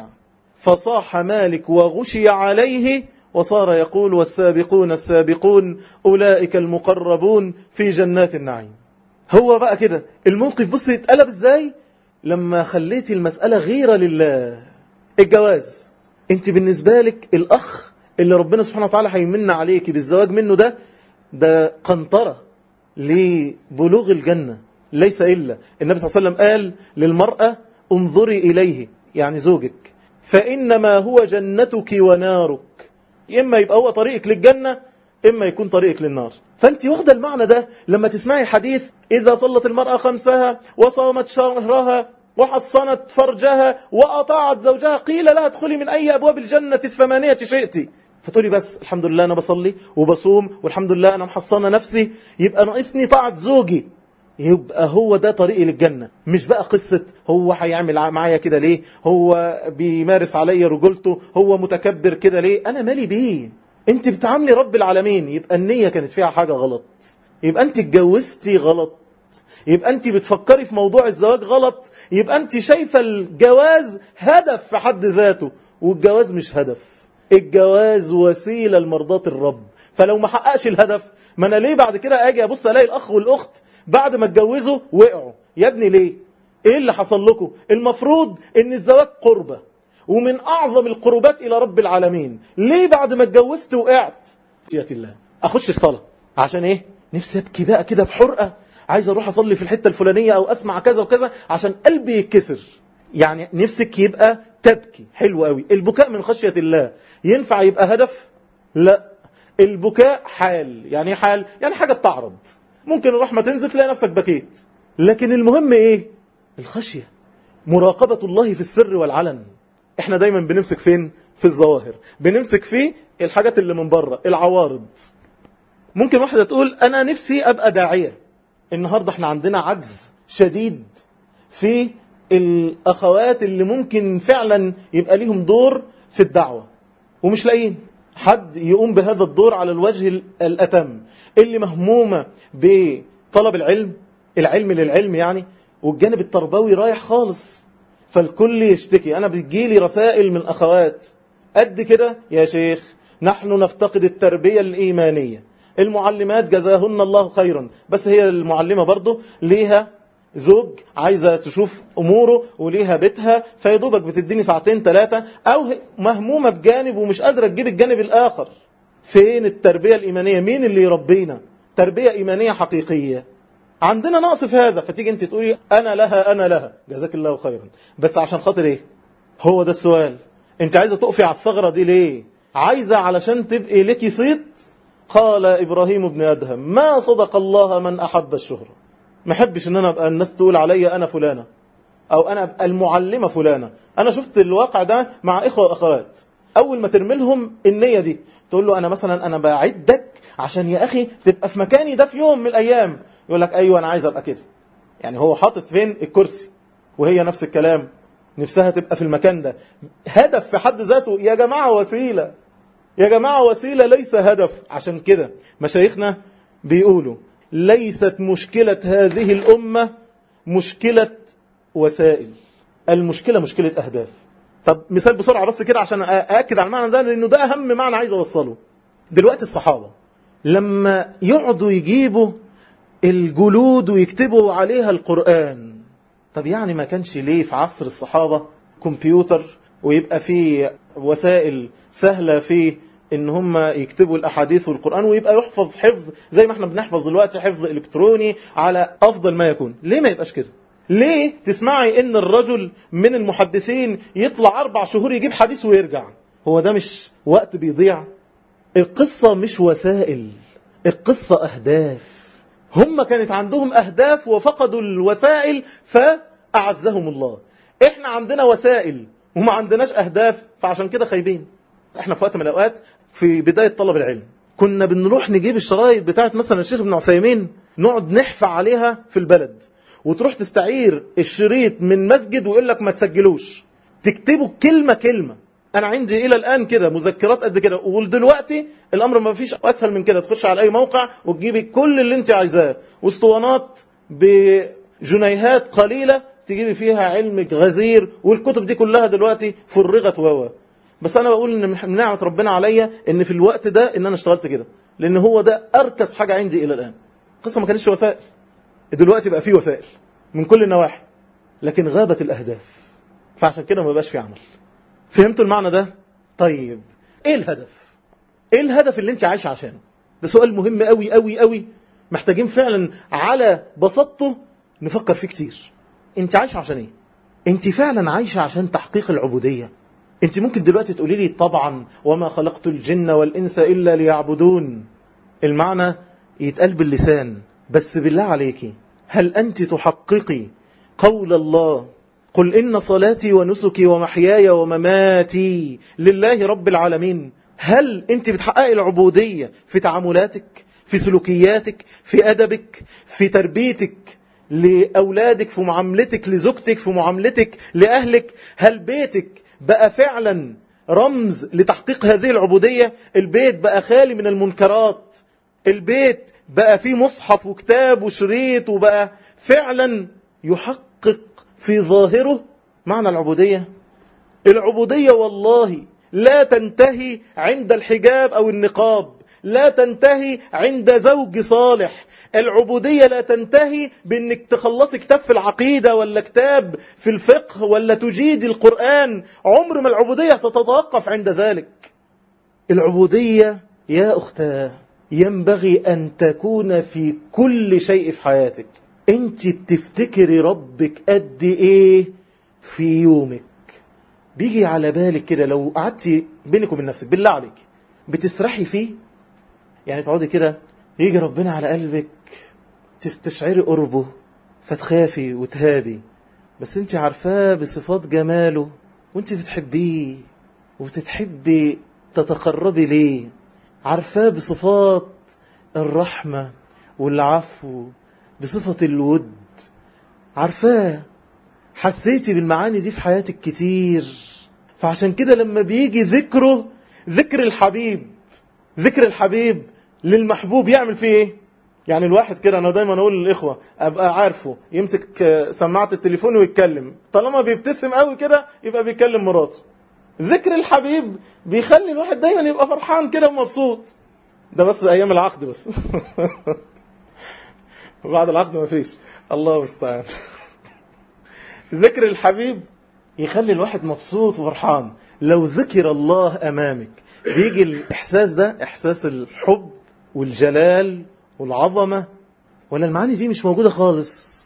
فصاح مالك وغشي عليه وصار يقول والسابقون السابقون أولئك المقربون في جنات النعيم. هو بقى كده الموقف. بص يتقلب ازاي لما خليتي المسألة غيرة لله. الجواز، انت بالنسبة لك الأخ اللي ربنا سبحانه وتعالى هيمن عليك بالزواج منه ده قنطرة. لبلوغ الجنة ليس إلا النبي صلى الله عليه وسلم قال للمرأة انظري إليه، يعني زوجك، فإنما هو جنتك ونارك، إما يبقى هو طريقك للجنة إما يكون طريقك للنار. فأنت واخدة المعنى ده لما تسمعي الحديث إذا صلت المرأة خمسها وصامت شهرها وحصنت فرجها وأطاعت زوجها قيل لها ادخلي من أي أبواب الجنة الثمانية شئتي. فتقولي بس الحمد لله أنا بصلي وبصوم والحمد لله أنا محصنة نفسي، يبقى ناقصني طاعة زوجي، يبقى هو ده طريقي للجنة. مش بقى قصة هو هيعمل معايا كده ليه، هو بيمارس عليا رجولته، هو متكبر كده ليه، أنا مالي بيه. انت بتعاملي رب العالمين، يبقى النية كانت فيها حاجة غلط، يبقى انت اتجوزتي غلط، يبقى انت بتفكري في موضوع الزواج غلط، يبقى انت شايفة الجواز هدف في حد ذاته، والجواز مش هدف. الجواز وسيلة لمرضاة الرب. فلو ما حققش الهدف، ما انا ليه بعد كده اجي ابص الاقي الاخ والاخت بعد ما اتجوزوا وقعوا؟ يا ابني ليه؟ ايه اللي حصل لكم؟ المفروض ان الزواج قربة ومن اعظم القربات الى رب العالمين، ليه بعد ما اتجوزت وقعت؟ يا الله اخش الصلاة عشان ايه؟ نفسي ابكي بقى كده بحرقة، عايز اروح اصلي في الحتة الفلانية او اسمع كذا وكذا عشان قلبي يتكسر. يعني نفسك يبقى تبكي، حلو قوي. البكاء من خشية الله ينفع يبقى هدف؟ لا، البكاء حال. يعني حال يعني حاجة بتعرض، ممكن الرحمة تنزل تلاقي نفسك بكيت، لكن المهم ايه؟ الخشية، مراقبة الله في السر والعلن. احنا دايما بنمسك فين؟ في الظواهر، بنمسك في الحاجات اللي من بره، العوارض. ممكن واحدة تقول انا نفسي ابقى داعية. النهاردة احنا عندنا عجز شديد في الاخوات اللي ممكن فعلا يبقى ليهم دور في الدعوة، ومش لاقيين حد يقوم بهذا الدور على الوجه الأتم. اللي مهمومة بطلب العلم، العلم للعلم يعني، والجانب التربوي رايح خالص. فالكل يشتكي. أنا بتجيلي رسائل من أخوات قد كده، يا شيخ نحن نفتقد التربية الإيمانية. المعلمات جزاهن الله خيرا، بس هي المعلمة برضو ليها زوج عايزة تشوف أموره وليها بيتها، فيدوبك بتديني ساعتين ثلاثة، أو مهمومة بجانب ومش قادرة تجيب الجانب الآخر. فين التربية الإيمانية؟ مين اللي يربينا تربية إيمانية حقيقية؟ عندنا نقص في هذا. فتيجي انت تقولي أنا لها أنا لها، جزاك الله خيرا، بس عشان خاطر إيه؟ هو ده السؤال. انت عايزة تقفي على الثغرة دي ليه؟ عايزة علشان تبقي لكي صيت؟ قال إبراهيم بن أدهم ما صدق الله من أحب الشهرة. ما احبش ان انا ابقى الناس تقول عليا انا فلانة، او انا ابقى المعلمة فلانة. انا شفت الواقع ده مع اخوة واخوات، اول ما ترمي لهم النية دي تقول له انا مثلا انا بعدك عشان يا اخي تبقى في مكاني ده في يوم من الايام، يقول لك ايوه انا عايز ابقى كده. يعني هو حاطط فين؟ الكرسي. وهي نفس الكلام، نفسها تبقى في المكان ده. هدف في حد ذاته يا جماعة وسيلة، يا جماعة وسيلة ليس هدف. عشان كده مشايخنا بيقولوا ليست مشكلة هذه الأمة مشكلة وسائل، المشكلة مشكلة أهداف. طب مثال بسرعة بس كده عشان أأكد على المعنى ده، لأنه ده أهم معنى عايز أوصله. دلوقتي الصحابة لما يقعدوا يجيبوا الجلود ويكتبوا عليها القرآن، طب يعني ما كانش ليه في عصر الصحابة كمبيوتر ويبقى فيه وسائل سهلة في ان هم يكتبوا الاحاديث والقرآن ويبقى يحفظ حفظ زي ما احنا بنحفظ دلوقتي حفظ الكتروني على افضل ما يكون؟ ليه ما يبقاش كده؟ ليه تسمعي ان الرجل من المحدثين يطلع 4 شهور يجيب حديث ويرجع؟ هو ده مش وقت بيضيع؟ القصة مش وسائل، القصة اهداف. هم كانت عندهم اهداف وفقدوا الوسائل فاعزهم الله. احنا عندنا وسائل وما عندناش اهداف، فعشان كده خايبين. احنا في وقت من الاوقات في بداية طلب العلم كنا بنروح نجيب الشرايط بتاعت مثلا الشيخ ابن عثيمين، نقعد نحفع عليها في البلد، وتروح تستعير الشريط من مسجد ويقول لك ما تسجلوش، تكتبوا كلمة كلمة. انا عندي الى الان كده مذكرات قد كده. ودلوقتي الامر ما فيش اسهل من كده، تخش على اي موقع وتجيبي كل اللي انت عايزاه، واسطوانات بجنيهات قليلة تجيبي فيها علم غزير، والكتب دي كلها دلوقتي فرغت بس انا بقول ان من نعمة ربنا عليا ان في الوقت ده ان انا اشتغلت كده، لان هو ده اركز حاجة عندي الى الان. القصة ما كانتش وسائل، دلوقتي بقى فيه وسائل من كل النواحي، لكن غابت الاهداف، فعشان كده ما بقاش في عمل. فهمتوا المعنى ده؟ طيب ايه الهدف؟ ايه الهدف اللي انت عايش عشانه؟ ده سؤال مهم قوي قوي قوي، محتاجين فعلا على بساطته نفكر فيه كتير. انت عايشة عشان ايه؟ انت فعلا عايشة عشان تحقيق العبودية؟ انت ممكن دلوقتي تقولي لي طبعا وما خلقت الجن والإنس إلا ليعبدون، المعنى يتقال باللسان، بس بالله عليكي هل أنت تحققي قول الله قل إن صلاتي ونسكي ومحياي ومماتي لله رب العالمين؟ هل أنت بتحققي العبودية في تعاملاتك، في سلوكياتك، في أدبك، في تربيتك لأولادك، في معاملتك لزوجتك، في معاملتك لأهلك؟ هل بيتك بقى فعلا رمز لتحقيق هذه العبودية؟ البيت بقى خالي من المنكرات، البيت بقى فيه مصحف وكتاب وشريط، وبقى فعلا يحقق في ظاهره معنى العبودية. العبودية والله لا تنتهي عند الحجاب أو النقاب، لا تنتهي عند زوج صالح. العبودية لا تنتهي بأنك تخلصي كتاب في العقيدة ولا كتاب في الفقه ولا تجيد القرآن. عمر ما العبودية ستتوقف عند ذلك. العبودية يا أختاه ينبغي أن تكون في كل شيء في حياتك. أنت بتفتكري ربك قد إيه في يومك؟ بيجي على بالك كده لو قعدتي بينك وبين نفسك بالله عليك بتسرحي فيه؟ يعني تقعدي كده يجي ربنا على قلبك تستشعري قربه فتخافي وتهابي، بس انت عارفاه بصفات جماله وانت بتحبيه وبتتحبي تتقربي ليه، عارفاه بصفات الرحمة والعفو، بصفة الود، عارفاه، حسيتي بالمعاني دي في حياتك كتير. فعشان كده لما بيجي ذكره، ذكر الحبيب، ذكر الحبيب للمحبوب يعمل فيه ايه؟ يعني الواحد كده انا دايما اقول للاخوه ابقى عارفه يمسك سماعه التليفون ويتكلم، طالما بيبتسم قوي كده يبقى بيكلم مراته. ذكر الحبيب بيخلي الواحد دايما يبقى فرحان كده ومبسوط. ده بس ايام العقد بس. بعد العقد ما فيش، الله المستعان. ذكر الحبيب يخلي الواحد مبسوط وفرحان. لو ذكر الله امامك بيجي الاحساس ده، احساس الحب والجلال والعظمة، ولا المعاني دي مش موجودة خالص؟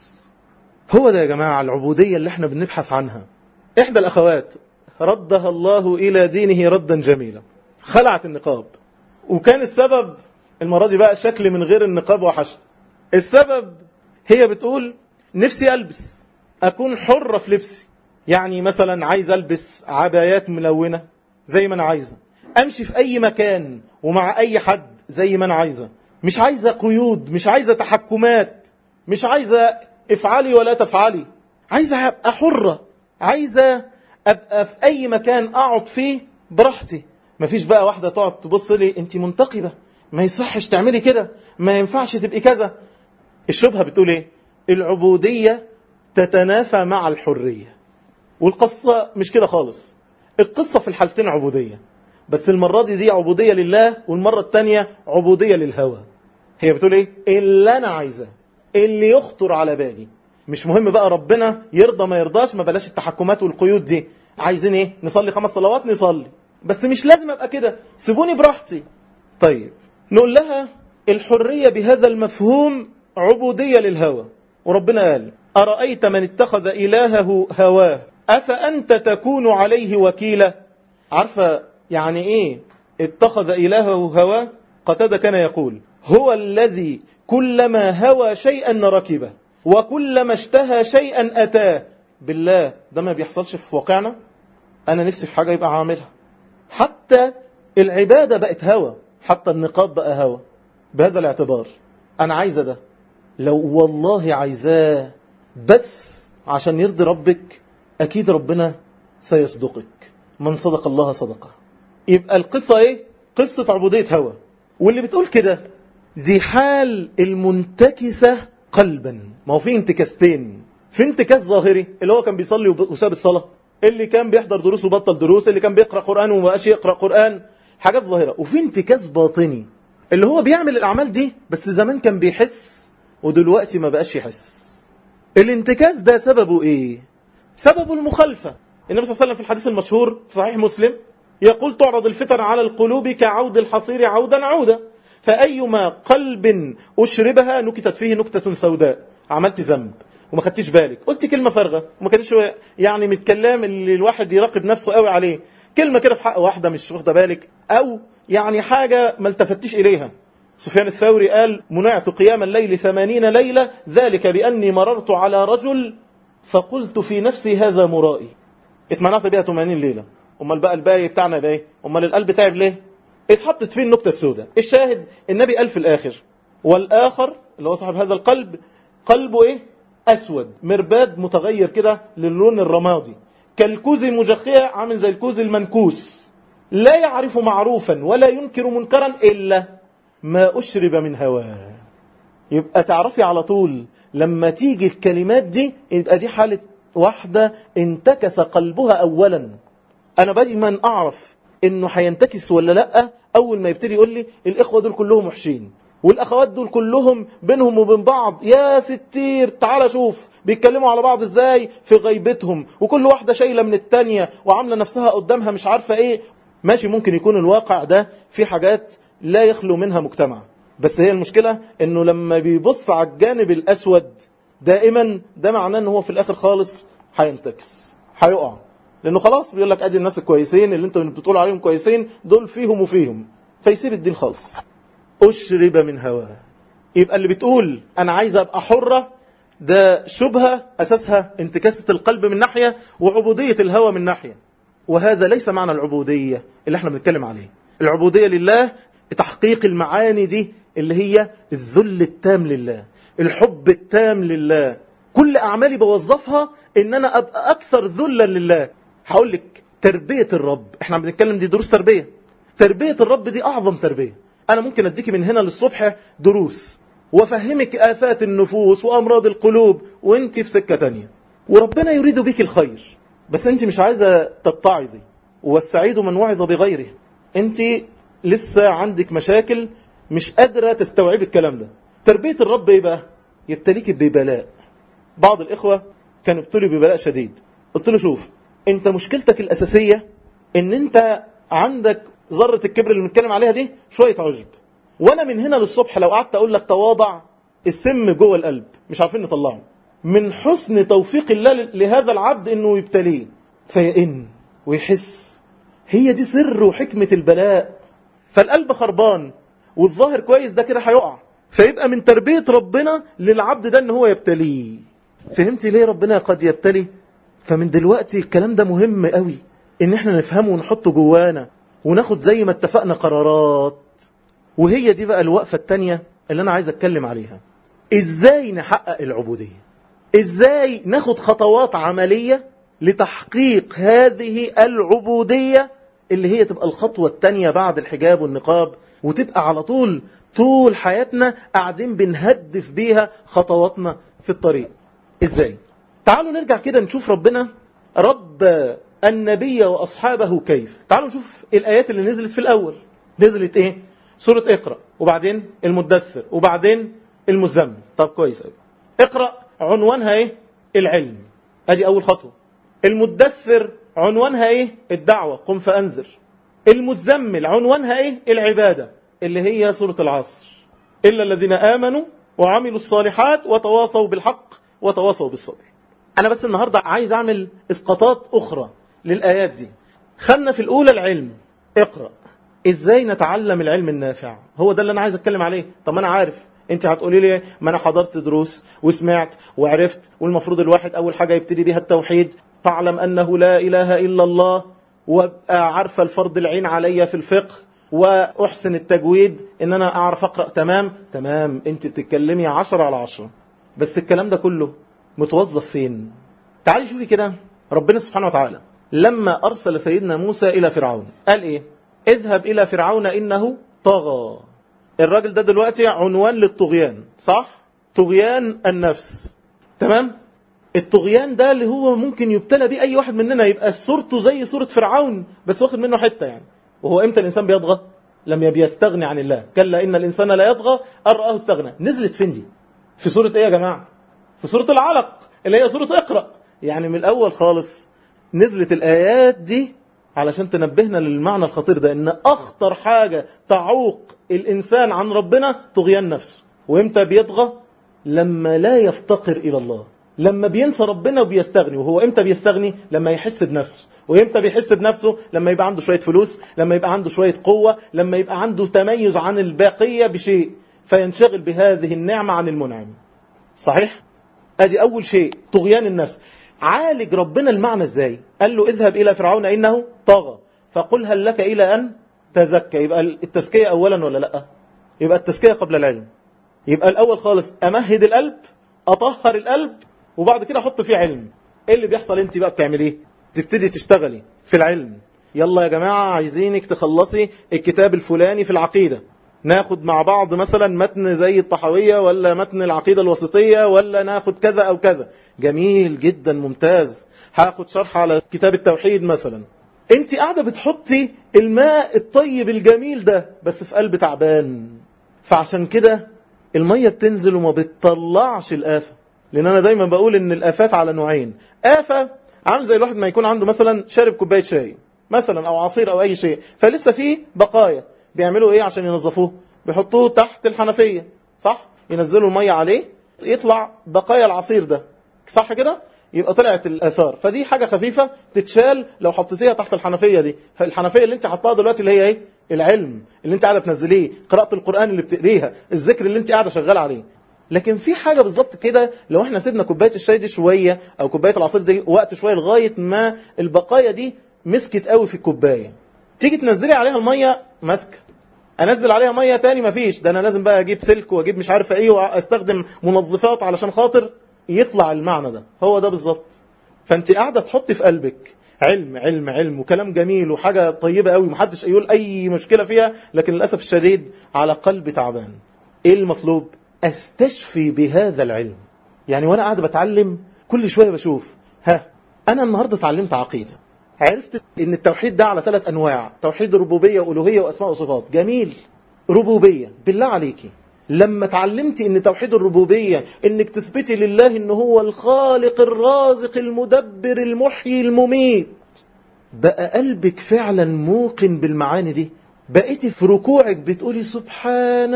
هو ده يا جماعة العبودية اللي احنا بنبحث عنها. احدى الاخوات ردها الله الى دينه ردا جميلا، خلعت النقاب، وكان السبب المرة دي بقى شكل من غير النقاب وحشا. السبب هي بتقول نفسي ألبس، أكون حرة في لبسي، يعني مثلا عايز ألبس عبايات ملونة زي ما أنا عايزة، أمشي في أي مكان ومع أي حد زي ما أنا عايزة، مش عايزة قيود، مش عايزة تحكمات، مش عايزة افعلي ولا تفعلي، عايزة أبقى حرة، عايزة أبقى في أي مكان أقعد فيه براحتي. مفيش بقى واحدة تقعد تبص لي أنت منتقبة، ما يصحش تعملي كده، ما ينفعش تبقي كذا. الشبهة بتقول ايه؟ العبودية تتنافى مع الحرية، والقصة مش كده خالص. القصة في الحالتين عبودية، بس المرة دي عبودية لله، والمرة التانية عبودية للهوى. هي بتقول ايه؟ اللي انا عايزاه، اللي يخطر على بالي، مش مهم بقى ربنا يرضى ما يرضاش، ما بلاش التحكمات والقيود دي. عايزين ايه؟ نصلي 5 صلوات نصلي، بس مش لازم ابقى كده، سيبوني براحتي. طيب نقول لها الحرية بهذا المفهوم عبودية للهوى، وربنا قال أرأيت من اتخذ إلهه هواه أفأنت تكون عليه وكيلا. عارفة يعني إيه اتخذ إلهه هواه؟ قتادة كان يقول هو الذي كلما هوى شيئا ركبه وكلما اشتهى شيئا أتاه. بالله ده ما بيحصلش في واقعنا؟ أنا نفسي في حاجة يبقى عاملها. حتى العبادة بقت هوى، حتى النقاب بقى هوى. بهذا الاعتبار أنا عايزة ده، لو والله عايزاه بس عشان يرضي ربك أكيد ربنا سيصدقك، من صدق الله صدقه. يبقى القصة إيه؟ قصة عبودية هوى. واللي بتقول كده دي حال المنتكسة قلبا. ما هو في انتكاستين، في انتكاس ظاهري اللي هو كان بيصلي وساب الصلاة، اللي كان بيحضر دروس وبطل دروس، اللي كان بيقرأ قرآن وما بقاش يقرأ قرآن، حاجات ظاهرة. وفي انتكاس باطني اللي هو بيعمل الأعمال دي بس زمان كان بيحس ودلوقتي ما بقاش يحس. الانتكاس ده سببه ايه؟ سببه المخالفة. النبي صلى الله عليه وسلم في الحديث المشهور في صحيح مسلم يقول تعرض الفتن على القلوب كعود الحصير عودا عودا، فأيما قلب أشربها نكتت فيه نكتة سوداء. عملت ذنب وما خدتش بالك، قلت كلمة فارغة وما كانش يعني متكلم اللي الواحد يراقب نفسه قوي عليه، كلمة كده في حق واحدة مش واخده بالك، أو يعني حاجة ما التفتش إليها. سفيان الثوري قال: منعت قيام الليل 80 ليلة، ذلك بأني مررت على رجل فقلت في نفسي هذا مرائي. اتمنعت بها 80 ليلة. أمال بقى الباقي بتاعنا بايه؟ أمال القلب تعب ليه؟ اتحطت فيه النكتة السوداء. الشاهد النبي قال في الآخر: والآخر اللي هو صاحب هذا القلب قلبه ايه؟ أسود مرباد متغير كده للون الرمادي، كالكوز المجخية، عامل زي الكوز المنكوس، لا يعرف معروفا ولا ينكر منكرا إلا ما أشرب من هواه. يبقى تعرفي على طول لما تيجي الكلمات دي يبقى دي حالة واحدة انتكس قلبها أولا. أنا دايما أعرف إنه هينتكس ولا لأ أول ما يبتدي يقول لي الإخوة دول كلهم وحشين، والأخوات دول كلهم بينهم وبين بعض يا ستير، تعال شوف بيتكلموا على بعض إزاي في غيبتهم، وكل واحدة شايلة من التانية وعاملة نفسها قدامها مش عارفة إيه. ماشي، ممكن يكون الواقع ده في حاجات لا يخلو منها مجتمع، بس هي المشكلة إنه لما بيبص على الجانب الأسود دائما ده معناه إنه هو في الآخر خالص هينتكس، هيقع، لأنه خلاص بيقول لك أدي الناس الكويسين اللي أنتوا بتقول عليهم كويسين دول فيهم وفيهم، فيسيب الدين خالص. أشرب من هواه. يبقى اللي بتقول أنا عايزة أبقى حرة ده شبهة أساسها انتكاسة القلب من ناحية وعبودية الهوى من ناحية، وهذا ليس معنى العبودية اللي احنا بنتكلم عليه. العبودية لله تحقيق المعاني دي اللي هي الذل التام لله، الحب التام لله، كل أعمالي بوظفها إن أنا أبقى أكثر ذلا لله. هقول لك تربية الرب، احنا بنتكلم دي دروس تربية. تربية الرب دي أعظم تربية. أنا ممكن أديك من هنا للصبح دروس وأفهمك آفات النفوس وأمراض القلوب وانت في سكة تانية، وربنا يريد بك الخير، بس انت مش عايزة تتعظي، والسعيد من وعظ بغيره. انت لسه عندك مشاكل مش قادرة تستوعب الكلام ده. تربية الرب يبقى يبتليك ببلاء. بعض الإخوة كانوا ابتلوا ببلاء شديد، قلت له شوف انت مشكلتك الأساسية ان انت عندك ذرة الكبر اللي بنتكلم عليها دي شوية عجب، وانا من هنا للصبح لو قعدت اقول لك تواضع السم جوه القلب مش عارفين نطلعه. من حسن توفيق الله لهذا العبد انه يبتليه فيئن ويحس، هي دي سر وحكمة البلاء. فالقلب خربان والظاهر كويس ده كده هيقع، فيبقى من تربية ربنا للعبد ده ان هو يبتليه. فهمتي ليه ربنا قد يبتلي؟ فمن دلوقتي الكلام ده مهم قوي ان احنا نفهمه ونحطه جوانا وناخد زي ما اتفقنا قرارات. وهي دي بقى الوقفة التانية اللي انا عايز اتكلم عليها. ازاي نحقق العبودية؟ ازاي ناخد خطوات عملية لتحقيق هذه العبودية اللي هي تبقى الخطوة التانية بعد الحجاب والنقاب، وتبقى على طول حياتنا قاعدين بنهدف بيها خطواتنا في الطريق. ازاي؟ تعالوا نرجع كده نشوف ربنا رب النبي وأصحابه كيف. تعالوا نشوف الآيات اللي نزلت في الأول. نزلت ايه؟ سورة اقرأ، وبعدين المدثر، وبعدين المزمل. طب كويس قوي. اقرأ عنوانها ايه؟ العلم، ادي اول خطوة. المدثر عنوانها ايه؟ الدعوة، قم فأنذر. المزمل عنوانها ايه؟ العبادة، اللي هي سورة العصر، إلا الذين آمنوا وعملوا الصالحات وتواصوا بالحق وتواصوا بالصبر. أنا بس النهاردة عايز أعمل إسقاطات أخرى للآيات دي. خلنا في الأولى العلم، اقرأ. إزاي نتعلم العلم النافع؟ هو ده اللي أنا عايز أتكلم عليه. طب أنا عارف أنت هتقولي لي ما أنا حضرت دروس وسمعت وعرفت، والمفروض الواحد أول حاجة يبتدي بيها التوحيد، فاعلم أنه لا إله إلا الله، وابقى عارفة الفرض العين عليا في الفقه، وأحسن التجويد إن أنا أعرف أقرأ. تمام أنت بتتكلمي 10 على 10، بس الكلام ده كله متوظف فين؟ تعالي شوفي كده. ربنا سبحانه وتعالى لما أرسل سيدنا موسى إلى فرعون قال إيه؟ اذهب إلى فرعون إنه طغى. الراجل ده دلوقتي عنوان للطغيان، صح؟ طغيان النفس. تمام؟ الطغيان ده اللي هو ممكن يبتلى بيه أي واحد مننا، يبقى صورته زي صورة فرعون بس واخد منه حتة يعني. وهو إمتى الإنسان بيطغى؟ لم يستغني عن الله. كلا إن الإنسان لا يطغى أن رآه استغنى. نزلت فين دي؟ في سورة إيه يا جماعة؟ في سورة العلق اللي هي سورة اقرأ. يعني من الأول خالص نزلت الآيات دي علشان تنبهنا للمعنى الخطير ده، ان اخطر حاجة تعوق الانسان عن ربنا طغيان نفسه. وامتى بيطغى؟ لما لا يفتقر الى الله، لما بينسى ربنا وبيستغني. وهو امتى بيستغني؟ لما يحس بنفسه. وامتى بيحس بنفسه؟ لما يبقى عنده شوية فلوس، لما يبقى عنده شوية قوة، لما يبقى عنده تميز عن الباقية بشيء، فينشغل بهذه النعمة عن المنعم. صحيح؟ ادي اول شيء، طغيان النفس. عالج ربنا المعنى ازاي؟ قال له اذهب الى فرعون انه طغى فقل هل لك الى ان تزكى. يبقى التزكية اولا ولا لا؟ يبقى التزكية قبل العلم. يبقى الاول خالص امهد القلب، اطهر القلب، وبعد كده احط فيه علم. ايه اللي بيحصل؟ انت بقى بتعمل ايه؟ تبتدي تشتغلي في العلم. يلا يا جماعة عايزينك تخلصي الكتاب الفلاني في العقيدة، ناخد مع بعض مثلا متن زي الطحاوية ولا متن العقيدة الوسطية، ولا ناخد كذا او كذا. جميل جدا، ممتاز. هاخد شرح على كتاب التوحيد مثلا. انت قاعدة بتحطي الماء الطيب الجميل ده بس في قلب تعبان. فعشان كده المية بتنزل وما بتطلعش الآفة. لأن أنا دايما بقول إن الآفات على نوعين. آفة عامل زي الواحد ما يكون عنده مثلا شارب كوباية شاي مثلا أو عصير أو أي شيء، فلسه فيه بقايا. بيعملوا إيه عشان ينظفوه؟ بيحطوه تحت الحنفية، صح؟ ينزلوا المية عليه يطلع بقايا العصير ده، صح كده؟ يبقى طلعت الآثار. فدي حاجة خفيفة تتشال لو حطيتيها تحت الحنفية دي. الحنفية اللي انت حطاها دلوقتي اللي هي ايه؟ العلم اللي انت قاعدة بتنزليه، قراءة القرآن اللي بتقريها، الذكر اللي انت قاعدة شغال عليه. لكن في حاجة بالظبط كده، لو احنا سيبنا كوباية الشاي دي شوية او كوباية العصير دي وقت شوية لغاية ما البقايا دي مسكت قوي في الكوباية، تيجي تنزلي عليها المية ماسكة، انزل عليها مية تاني مفيش. ده انا لازم بقى اجيب سلك واجيب مش عارفة ايه واستخدم منظفات علشان خاطر يطلع المعنى ده. هو ده بالظبط. فانت قاعدة تحطي في قلبك علم علم علم وكلام جميل وحاجة طيبة قوي محدش يقول اي مشكلة فيها، لكن للأسف الشديد على قلب تعبان. ايه المطلوب؟ استشفي بهذا العلم. يعني وانا قاعدة بتعلم كل شوية بشوف، انا النهاردة اتعلمت عقيدة، عرفت ان التوحيد ده على 3 انواع، توحيد ربوبية والوهية واسماء وصفات. جميل. ربوبية، بالله عليكي لما اتعلمتي ان توحيد الربوبية انك تثبتي لله ان هو الخالق الرازق المدبر المحيي المميت، بقى قلبك فعلا موقن بالمعاني دي؟ بقيتي في ركوعك بتقولي سبحان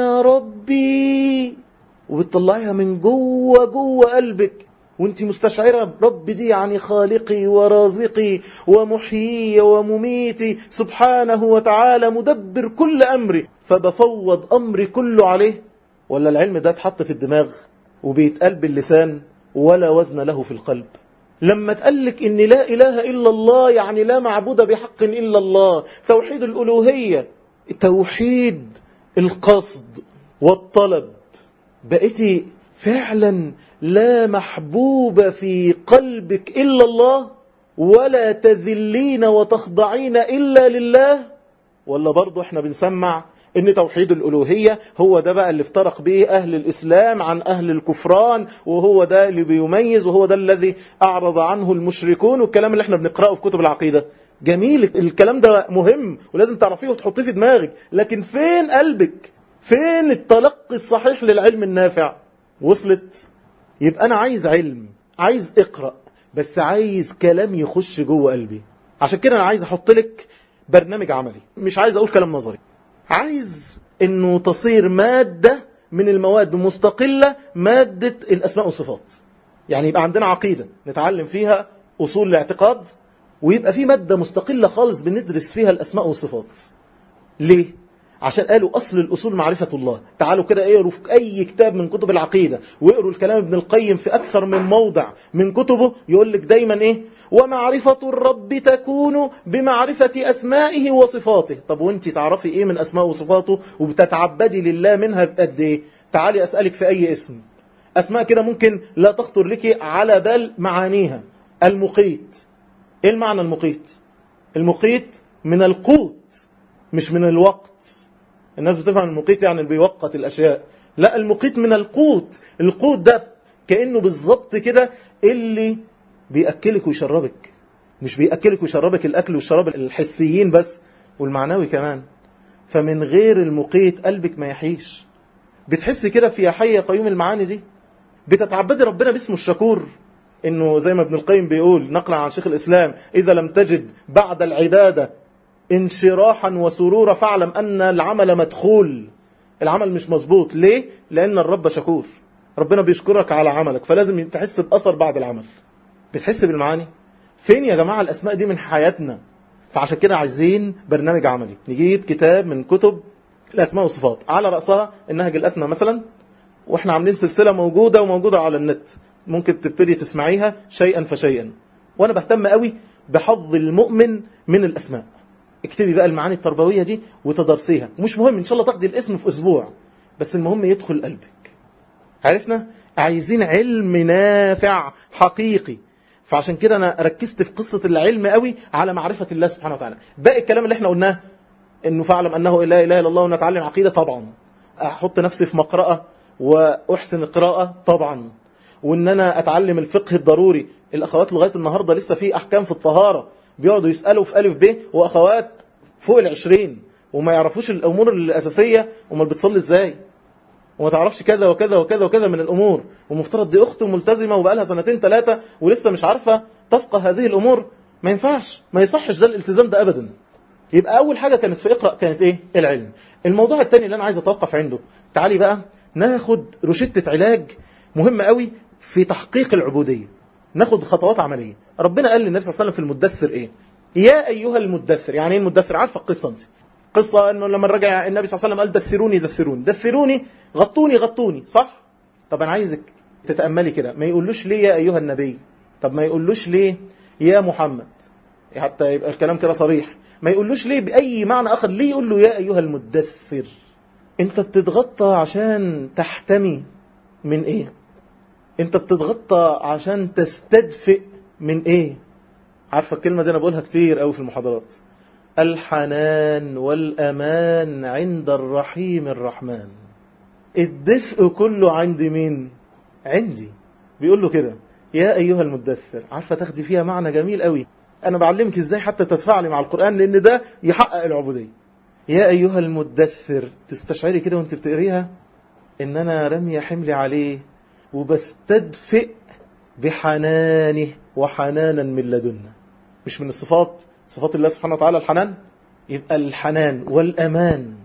ربي وبتطلعيها من جوه قلبك وانت مستشعرة رب دي يعني خالقي ورازقي ومحيي ومميتي سبحانه وتعالى مدبر كل أمري، فبفوض أمري كله عليه. ولا العلم ده اتحط في الدماغ وبيتقال باللسان ولا وزن له في القلب؟ لما تقلك إن لا إله إلا الله يعني لا معبود بحق إلا الله، توحيد الألوهية، توحيد القصد والطلب، بقيتي فعلا لا محبوب في قلبك إلا الله ولا تذلين وتخضعين إلا لله؟ ولا برضو احنا بنسمع ان توحيد الألوهية هو ده بقى اللي افترق به أهل الإسلام عن أهل الكفران، وهو ده اللي بيميز، وهو ده الذي أعرض عنه المشركون، والكلام اللي احنا بنقرأه في كتب العقيدة. جميل، الكلام ده مهم ولازم تعرفيه وتحطيه في دماغك، لكن فين قلبك؟ فين التلقي الصحيح للعلم النافع؟ وصلت؟ يبقى أنا عايز علم، عايز اقرأ، بس عايز كلام يخش جوه قلبي. عشان كده أنا عايز أحط لك برنامج عملي، مش عايز أقول كلام نظري. عايز انه تصير مادة من المواد مستقلة، مادة الاسماء والصفات. يعني يبقى عندنا عقيدة نتعلم فيها اصول الاعتقاد، ويبقى في مادة مستقلة خالص بندرس فيها الاسماء والصفات. ليه؟ عشان قالوا اصل الاصول معرفة الله. تعالوا كده اقروا في اي كتاب من كتب العقيدة واقروا الكلام ابن القيم في اكثر من موضع من كتبه، يقول لك دايما ايه؟ ومعرفة الرب تكون بمعرفة أسمائه وصفاته. طب وانت تعرفي ايه من أسماء وصفاته وبتتعبدي لله منها بقد ايه؟ تعالي أسألك في أي اسم، أسماء كده ممكن لا تخطر لك على بال معانيها. المقيت، ايه المعنى المقيت؟ المقيت من القوت مش من الوقت. الناس بتفهم المقيت يعني اللي بيوقت الأشياء، لا، المقيت من القوت. القوت ده كأنه بالظبط كده اللي بيأكلك ويشربك، مش بيأكلك ويشربك الأكل والشراب الحسيين بس، والمعنوي كمان. فمن غير المقيت قلبك ما يحيش. بتحس كده في يا حي يا قيوم المعاني دي، بتتعبدي ربنا باسمه الشكور. إنه زي ما ابن القيم بيقول نقلا عن شيخ الإسلام: إذا لم تجد بعد العبادة انشراحا وسرورا فاعلم أن العمل مدخول، العمل مش مظبوط. ليه؟ لأن الرب شكور، ربنا بيشكرك على عملك، فلازم تحس بأثر بعد العمل. بتحس بالمعاني؟ فين يا جماعة الأسماء دي من حياتنا؟ فعشان كده عايزين برنامج عملي، نجيب كتاب من كتب الأسماء والصفات، على رأسها النهج الأسمى مثلا، واحنا عاملين سلسلة موجودة على النت، ممكن تبتدي تسمعيها شيئا فشيئا. وانا بهتم قوي بحظ المؤمن من الأسماء. اكتبي بقى المعاني التربوية دي وتدرسيها، مش مهم ان شاء الله تاخدي الاسم في اسبوع، بس المهم يدخل قلبك. عرفنا؟ عايزين علم نافع حقيقي. فعشان كده انا ركزت في قصة العلم قوي على معرفة الله سبحانه وتعالى. باقي الكلام اللي احنا قلناه، انه فاعلم انه لا اله الا الله، ونتعلم عقيدة طبعا، احط نفسي في مقرأة واحسن القراءة طبعا، وان انا اتعلم الفقه الضروري. الاخوات لغاية النهاردة لسه في احكام في الطهارة بيقعدوا يسألوا في ألف ب، واخوات فوق 20 وما يعرفوش الامور الاساسية، وما بتصلي ازاي، وما تعرفش كذا وكذا وكذا وكذا من الامور، ومفترض دي اخت ملتزمة وبقالها 2 3 ولسه مش عارفة تفقه هذه الامور. ما ينفعش، ما يصحش ده الالتزام ده ابدا. يبقى اول حاجة كانت في اقرأ كانت ايه؟ العلم. الموضوع الثاني اللي انا عايز اتوقف عنده، تعالي بقى ناخد روشتة علاج مهمة قوي في تحقيق العبودية، ناخد خطوات عملية. ربنا قال للنبي صلى الله عليه وسلم في المدثر ايه؟ يا ايها المدثر. يعني ايه المدثر؟ عارفة القصة انت؟ قصة انه لما رجع النبي صلى الله عليه وسلم قال دثروني دثروني دثروني، غطوني غطوني، صح؟ طب انا عايزك تتأملي كده، ما يقولوش ليه يا ايها النبي؟ طب ما يقولوش ليه يا محمد؟ حتى يبقى الكلام كده صريح. ما يقولوش ليه بأي معنى آخر؟ ليه يقول له يا أيها المدثر؟ انت بتتغطى عشان تحتمي من ايه؟ انت بتتغطى عشان تستدفئ من ايه؟ عارفة الكلمة دي انا بقولها كتير قوي في المحاضرات: الحنان والأمان عند الرحيم الرحمن. الدفء كله عند مين؟ عندي. بيقول له كده يا أيها المدثر. عارفة تاخدي فيها معنى جميل قوي، أنا بعلمك إزاي حتى تتفاعلي مع القرآن، لأن ده يحقق العبودية. يا أيها المدثر، تستشعري كده وانت بتقريها إن أنا رمي حملي عليه وبستدفئ بحنانه وحنانا من لدنا. مش من صفات الله سبحانه وتعالى الحنان؟ يبقى الحنان والأمان.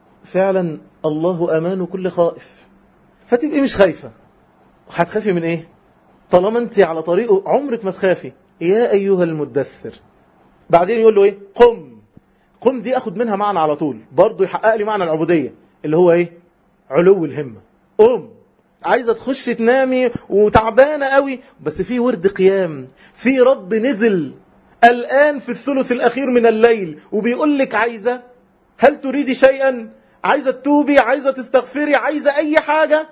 فعلا الله أمان كل خائف، فتبقي مش خايفة. هتخافي من إيه؟ طالما انت على طريقه عمرك ما تخافي. يا أيها المدثر. بعدين يقول له إيه؟ قم. قم دي أخد منها معنى على طول، برضو يحقق لي معنى العبودية اللي هو إيه؟ علو الهمة. قم. عايزة تخش تنامي وتعبانة قوي، بس في ورد قيام، في رب نزل الآن في الثلث الأخير من الليل وبيقول لك عايزة، هل تريدي شيئا؟ عايزة تتوبي، عايزة تستغفري، عايزة أي حاجة؟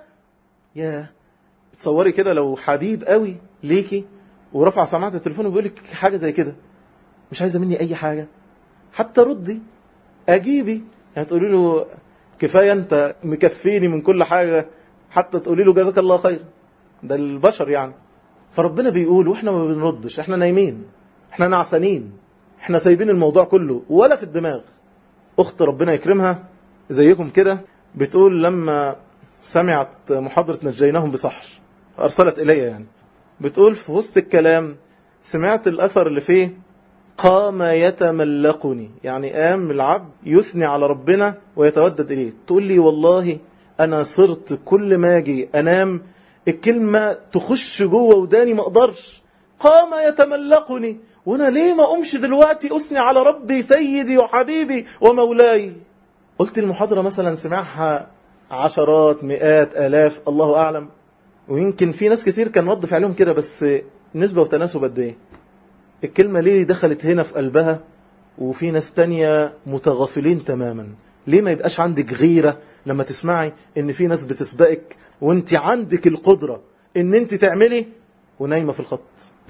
يا تصوري كده لو حبيب قوي ليكي ورفع سماعة التليفون وبيقول لك حاجة زي كده، مش عايزة مني أي حاجة، حتى ردي أجيبي. يعني تقولي له كفاية أنت مكفيني من كل حاجة، حتى تقولي له جزاك الله خير. ده البشر يعني. فربنا بيقول وإحنا ما بنردش، إحنا نايمين، إحنا نعسانين، إحنا سايبين الموضوع كله ولا في الدماغ. أخت ربنا يكرمها زيكم كده بتقول لما سمعت محاضرة نجيناهم بسحر أرسلت إلي، يعني بتقول في وسط الكلام سمعت الأثر اللي فيه قام يتملقني، يعني قام العبد يثني على ربنا ويتودد إليه. تقول لي والله أنا صرت كل ما أجي أنام الكلمة تخش جوه وداني ما أقدرش. قام يتملقني، وأنا ليه ما أمشي دلوقتي أثني على ربي سيدي وحبيبي ومولاي؟ قلت المحاضرة مثلا سمعها عشرات مئات آلاف الله أعلم، ويمكن في ناس كتير كان رد فعلهم كده، بس نسبة وتناسب قد ايه؟ الكلمة ليه دخلت هنا في قلبها وفي ناس تانية متغافلين تماما؟ ليه ما يبقاش عندك غيرة لما تسمعي ان في ناس بتسبقك وانت عندك القدرة ان انت تعملي ونايمة في الخط؟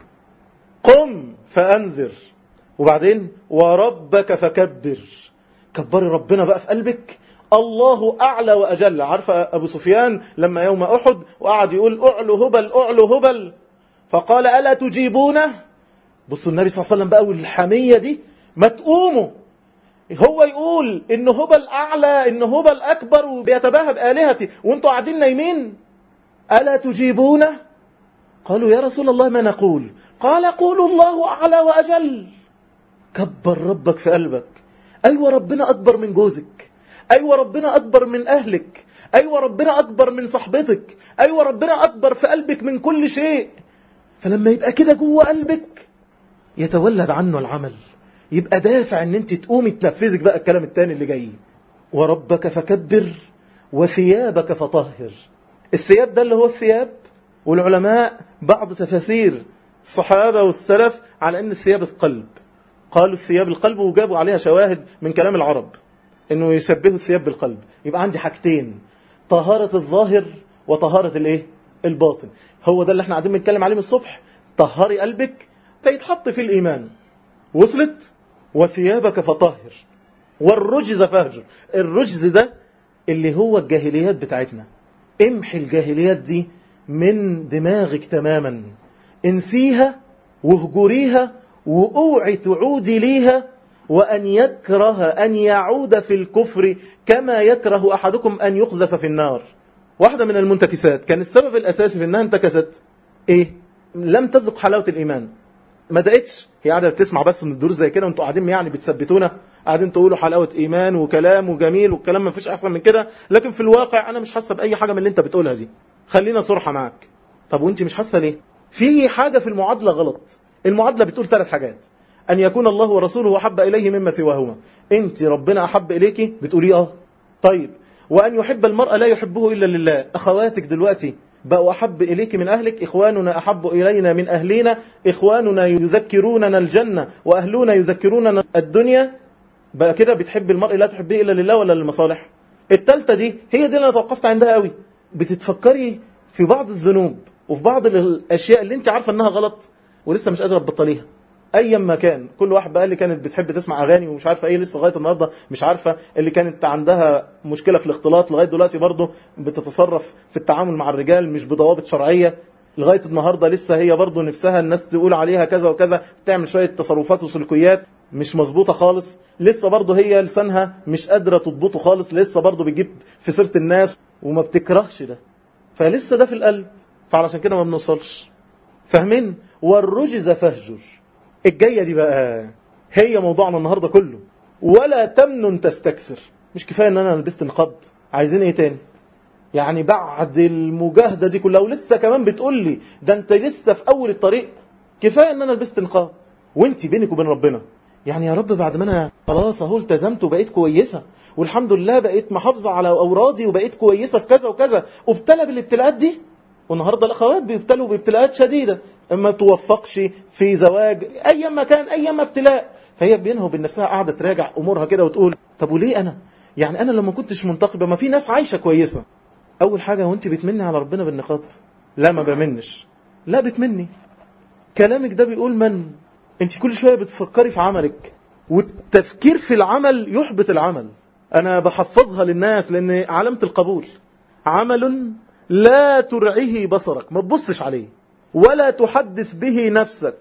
قم فأنذر، وبعدين وربك فكبر. كبري ربنا بقى في قلبك. الله أعلى وأجل. عارفة أبو سفيان لما يوم أحد وقعد يقول أعلو هبل أعلو هبل، فقال ألا تجيبونه؟ بصوا النبي صلى الله عليه وسلم بقى والحمية دي، ما تقوموا. هو يقول إن هبل أعلى، إن هبل أكبر وبيتباهى بآلهتي، وانتوا قاعدين نايمين. ألا تجيبونه؟ قالوا يا رسول الله ما نقول؟ قال قولوا الله أعلى وأجل. كبر ربك في قلبك. أيوة ربنا أكبر من جوزك، أيوة ربنا أكبر من أهلك، أيوة ربنا أكبر من صحبتك، أيوة ربنا أكبر في قلبك من كل شيء. فلما يبقى كده جوه قلبك يتولد عنه العمل، يبقى دافع ان انت تقومي تنفذك بقى الكلام التاني اللي جاي. وربك فكبر وثيابك فطهر. الثياب ده اللي هو الثياب، والعلماء بعض تفاسير الصحابة والسلف على ان الثياب القلب، قالوا الثياب القلب وجابوا عليها شواهد من كلام العرب انه يشبهوا الثياب بالقلب. يبقى عندي حاجتين، طهارة الظاهر وطهارة الايه؟ الباطن. هو ده اللي احنا قاعدين بنتكلم عليه من الصبح. طهري قلبك فيتحط في الإيمان. وصلت؟ وثيابك فطهر والرجز فاهجر. الرجز ده اللي هو الجاهليات بتاعتنا. امحي الجاهليات دي من دماغك تماما، انسيها واهجريها واوعي تعودي ليها. وأن يكره أن يعود في الكفر كما يكره أحدكم أن يقذف في النار. واحدة من المنتكسات كان السبب الأساسي في أنها انتكست إيه؟ لم تذق حلاوة الإيمان. ما دقتش، هي قاعدة بتسمع بس من الدروس زي كده وانتوا قاعدين يعني بتثبتونا، قاعدين تقولوا حلاوة إيمان وكلام وجميل والكلام ما فيش أحسن من كده، لكن في الواقع أنا مش حاسة بأي حاجة من اللي انت بتقولها دي. خلينا صرحة معك. طب وانت مش حاسة ليه؟ في حاجة في المعادلة غلط. المعادلة بتقول 3 حاجات: أن يكون الله ورسوله أحب إليه مما سواهما. انت ربنا أحب إليكي بتقولي طيب. وأن يحب المرء لا يحبه إلا لله. أخواتك دلوقتي بقوا أحب إليك من أهلك، إخواننا أحب إلينا من أهلنا، إخواننا يذكروننا الجنة وأهلنا يذكروننا الدنيا. بقى كده بتحب المرء لا تحبه إلا لله ولا للمصالح؟ التالتة دي هي دي اللي أنا توقفت عندها قوي. بتتفكري في بعض الذنوب وفي بعض الأشياء اللي انت عارفة أنها غلط ولسه مش قادرة تبطليها. أيا ما كان، كل واحد بقى اللي كانت بتحب تسمع أغاني ومش عارفة إيه لسه لغاية النهاردة مش عارفة، اللي كانت عندها مشكلة في الاختلاط لغاية دلوقتي برضه بتتصرف في التعامل مع الرجال مش بضوابط شرعية، لغاية النهاردة لسه هي برضه نفسها الناس تقول عليها كذا وكذا، بتعمل شوية تصرفات وسلوكيات مش مظبوطة خالص، لسه برضه هي لسانها مش قادرة تضبطه خالص، لسه برضه بيجيب في سيرة الناس وما بتكرهش ده، فلسه ده في القلب، فعلشان كده ما بنوصلش. فاهمين؟ والرجز فاهجر. الجاية دي بقى هي موضوعنا النهاردة كله. ولا تمنن تستكثر. مش كفاية ان انا لبست نقاب، عايزين ايه تاني؟ يعني بعد المجاهدة دي كلها ولسه كمان بتقول لي ده انت لسه في اول الطريق. كفاية ان انا لبست نقاب وانت بينك وبين ربنا يعني يا رب بعد ما انا خلاص اهو التزمت وبقيت كويسة والحمد لله بقيت محافظة على اورادي وبقيت كويسة في كذا وكذا، وابتلى بالابتلاءات دي. والنهاردة الاخوات بيبتلوا بابتلاءات شديدة، اما توفقش في زواج ايا ما كان ايا ما ابتلاء، فهي بينها وبين نفسها قاعدة تراجع امورها كده وتقول طب وليه انا؟ يعني انا لما كنتش منتقبة ما في ناس عايشة كويسة. اول حاجة وانت بتمني على ربنا بالنقاب؟ لا ما بمنش. لا بتمني. كلامك ده بيقول من؟ انت كل شوية بتفكري في عملك، والتفكير في العمل يحبط العمل. انا بحفظها للناس لان علامة القبول عمل لا ترعيه بصرك، ما تبصش عليه ولا تحدث به نفسك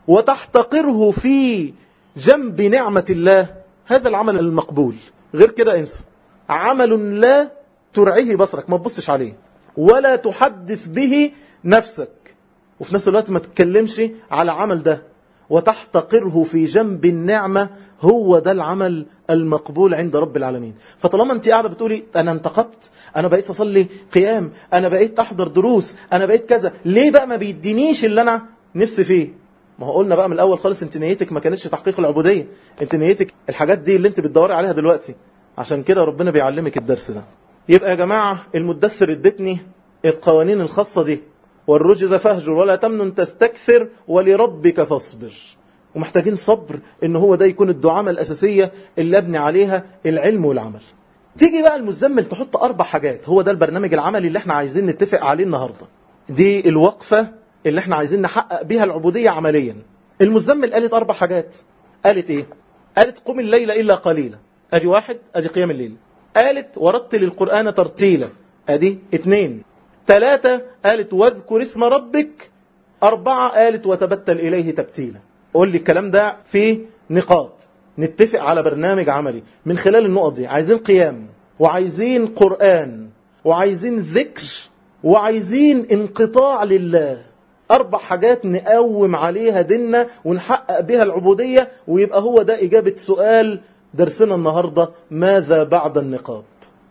وتحتقره في جنب نعمة الله. هذا العمل المقبول. غير كده انسى. عمل لا ترعيه بصرك، ما تبصش عليه ولا تحدث به نفسك، وفي نفس الوقت ما تتكلمش على عمل ده وتحتقره في جنب النعمة. هو ده العمل المقبول عند رب العالمين. فطالما انت قاعدة بتقولي انا انتقبت، انا بقيت اصلي قيام، انا بقيت احضر دروس، انا بقيت كذا، ليه بقى ما بيدينيش اللي انا نفسي فيه؟ ما هو قلنا بقى من الاول خالص انت نيتك ما كانتش تحقيق العبودية، انت نيتك الحاجات دي اللي انت بتدوري عليها دلوقتي. عشان كده ربنا بيعلمك الدرس ده. يبقى يا جماعة المدثر ادتني القوانين الخاصة دي: والرجز فاهجر ولا تمنن تستكثر ولربك فاصبر. ومحتاجين صبر، ان هو ده يكون الدعامة الأساسية اللي ابني عليها العلم والعمل. تيجي بقى المزمل تحط 4 حاجات. هو ده البرنامج العملي اللي احنا عايزين نتفق عليه النهاردة. دي الوقفة اللي احنا عايزين نحقق بيها العبودية عمليا. المزمل قالت 4 حاجات. قالت ايه؟ قالت قم الليل إلا قليلا. ادي 1، ادي قيام الليل. قالت ورتل القرآن ترتيلا. ادي 2. 3 قالت واذكر اسم ربك. 4 قالت وتبتل إليه تبتيلا. قول لي الكلام ده في نقاط نتفق على برنامج عملي من خلال النقط دي. عايزين قيام، وعايزين قرآن، وعايزين ذكر، وعايزين انقطاع لله. 4 حاجات نقوم عليها ديننا ونحقق بها العبودية، ويبقى هو ده إجابة سؤال درسنا النهاردة: ماذا بعد النقاب؟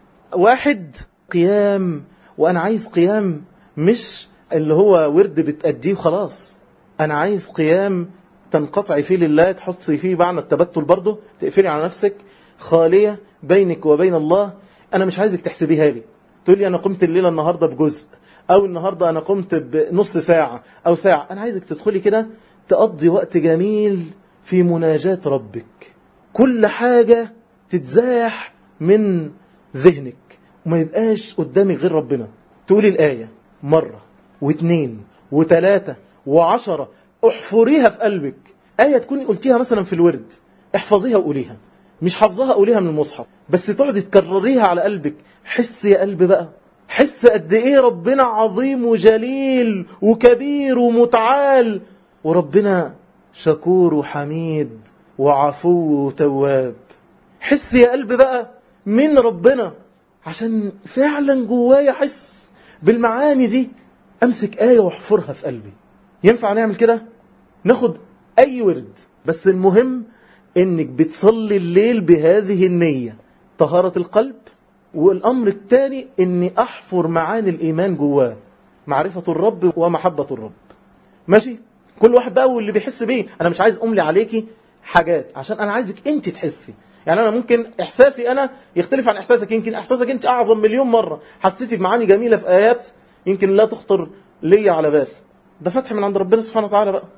1 قيام. وأنا عايز قيام مش اللي هو ورد بتأديه وخلاص، أنا عايز قيام تنقطعي فيه لله، تحطي فيه معنى التبتل برضه، تقفلي على نفسك، خالية بينك وبين الله. أنا مش عايزك تحسبيها لي، تقولي أنا قمت الليلة النهاردة بجزء، أو النهاردة أنا قمت بنص ساعة أو ساعة. أنا عايزك تدخلي كده تقضي وقت جميل في مناجاة ربك، كل حاجة تتزاح من ذهنك وما يبقاش قدامك غير ربنا. تقولي الآية مرة واثنين وثلاثة و10، احفريها في قلبك. آية تكوني قلتيها مثلا في الورد، احفظيها وقوليها، مش حافظها قوليها من المصحف، بس تقعدي تكرريها على قلبك. حس يا قلب بقى، حس قد ايه ربنا عظيم وجليل وكبير ومتعال، وربنا شكور وحميد وعفو وتواب. حس يا قلب بقى من ربنا، عشان فعلا جوايا حس بالمعاني دي. امسك آية واحفرها في قلبي. ينفع نعمل كده؟ ناخد اي ورد، بس المهم انك بتصلي الليل بهذه النية، طهارة القلب. والامر الثاني اني احفر معاني الايمان جواه، معرفة الرب ومحبة الرب. ماشي؟ كل واحد بقى واللي بيحس بيه. انا مش عايز املي عليكي حاجات، عشان انا عايزك انت تحسي. يعني انا ممكن احساسي انا يختلف عن احساسك، يمكن احساسك انت اعظم مليون مرة، حسيتي بمعاني جميلة في ايات يمكن لا تخطر لي على بال. ده فتح من عند ربنا سبحانه وتعالى بقى.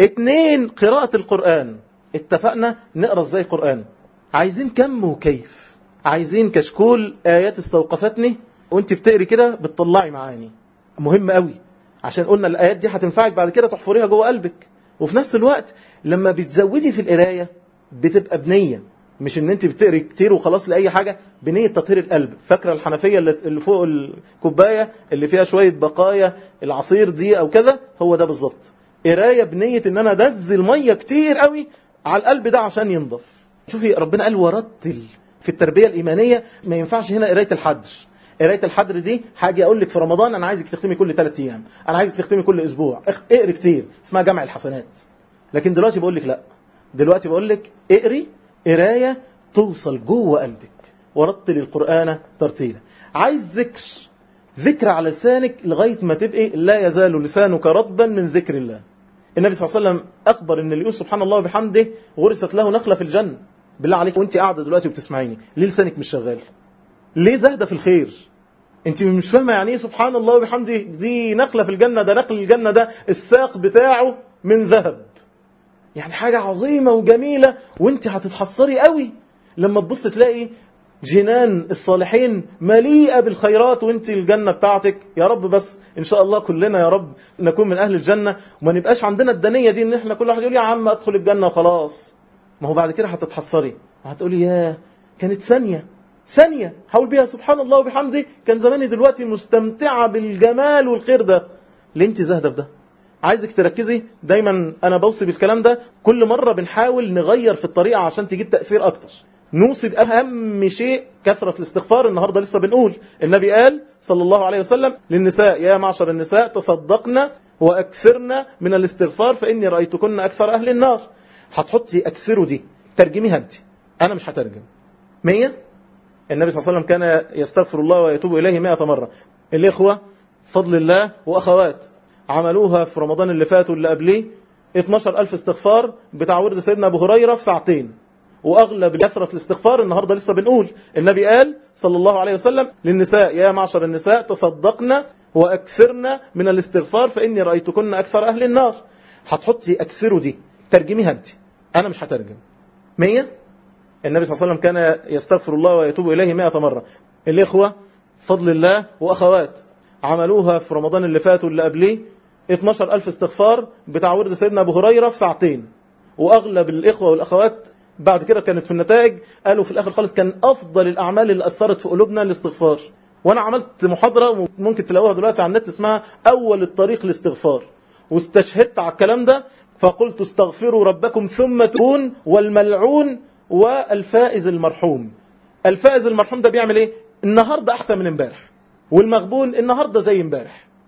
2 قراءة القرآن. اتفقنا نقرأ ازاي قرآن. عايزين كم وكيف، عايزين كشكول آيات استوقفتني وانت بتقري كده بتطلعي معاني. مهم قوي، عشان قلنا الآيات دي هتنفعك بعد كده تحفريها جوه قلبك. وفي نفس الوقت لما بتزودي في القراية بتبقى بنية، مش ان انت بتقري كتير وخلاص لأي حاجة، بنية تطهير القلب. فاكرة الحنفية اللي فوق الكوباية اللي فيها شوية بقايا العصير دي او كذا؟ هو ده بالظبط قراية بنية ان انا انزل مية كتير قوي على القلب ده عشان ينضف. شوفي ربنا قال ورتل. في التربية الإيمانية ما ينفعش هنا قراية الحدر. قراية الحدر دي حاجة أقول لك في رمضان أنا عايزك تختمي كل 3 أيام، أنا عايزك تختمي كل أسبوع، اقري كتير، اسمها جمع الحسنات. لكن دلوقتي بقول لك لا، دلوقتي بقول لك اقري قراية توصل جوه قلبك. ورتل القرآن ترتيلا. عايز ذكر على لسانك لغاية ما تبقي لا يزال لسانك رطبا من ذكر الله. النبي صلى الله عليه وسلم أخبر إن اللي يقول سبحان الله وبحمده غرست له نخلة في الجنة. بالله عليك وانت قاعدة دلوقتي وبتسمعيني، ليه لسانك مش شغال؟ ليه زاهدة في الخير؟ انت مش فاهمة يعني ايه سبحان الله وبحمده؟ دي نخلة في الجنة، ده نخل الجنة ده الساق بتاعه من ذهب، يعني حاجة عظيمة وجميلة. وانت هتتحصري قوي لما تبص تلاقي جنان الصالحين مليئة بالخيرات، وانت الجنة بتاعتك. يا رب بس ان شاء الله كلنا يا رب نكون من اهل الجنة، وما نبقاش عندنا الدنية دي ان احنا كل واحد يقول يا عم ادخل الجنة وخلاص. ما هو بعد كده هتتحصري وهتقولي يا كانت ثانية حاول بيها سبحان الله وبحمده، كان زماني دلوقتي مستمتعة بالجمال والخير ده. ليه انت زاهدة في ده؟ عايزك تركزي دايما. انا بوصي بالكلام ده كل مرة، بنحاول نغير في الطريقة عشان تجيب تأثير اكتر. نوصي بأهم شيء كثرة الاستغفار. النهاردة لسه بنقول النبي قال صلى الله عليه وسلم للنساء: يا معشر النساء تصدقنا وأكثرنا من الاستغفار فإني رأيتكن أكثر أهل النار. هتحطي أكثروا دي، ترجميها أنت، أنا مش هترجم. 100. النبي صلى الله عليه وسلم كان يستغفر الله ويتوب إليه 100 مرة. الإخوة فضل الله وأخوات عملوها في رمضان اللي فات واللي قبليه 12,000 استغفار بتاع ورد سيدنا أبو هريرة في 2 ساعتين. وأغلب كثرة الاستغفار النهاردة لسه بنقول النبي قال صلى الله عليه وسلم للنساء: يا معشر النساء تصدقنا وأكثرنا من الاستغفار فإني رأيتكن أكثر أهل النار. هتحطي أكثروا دي، ترجميها أنت، أنا مش هترجم. 100. النبي صلى الله عليه وسلم كان يستغفر الله ويتوب إليه 100 مرة. الإخوة فضل الله وأخوات عملوها في رمضان اللي فات واللي قبليه 12,000 استغفار بتاع ورد سيدنا أبو هريرة في 2 ساعتين. وأغلب الإخوة والأخوات بعد كده كانت في النتائج قالوا في الآخر خالص كان أفضل الأعمال اللي أثرت في قلوبنا الاستغفار. وأنا عملت محاضرة ممكن تلاقوها دلوقتي على النت اسمها أول الطريق الاستغفار، واستشهدت على الكلام ده فقلت: استغفروا ربكم ثم تبون والملعون والفائز المرحوم. الفائز المرحوم ده بيعمل ايه؟ النهاردة أحسن من امبارح، والمغبون النهاردة زي امبارح.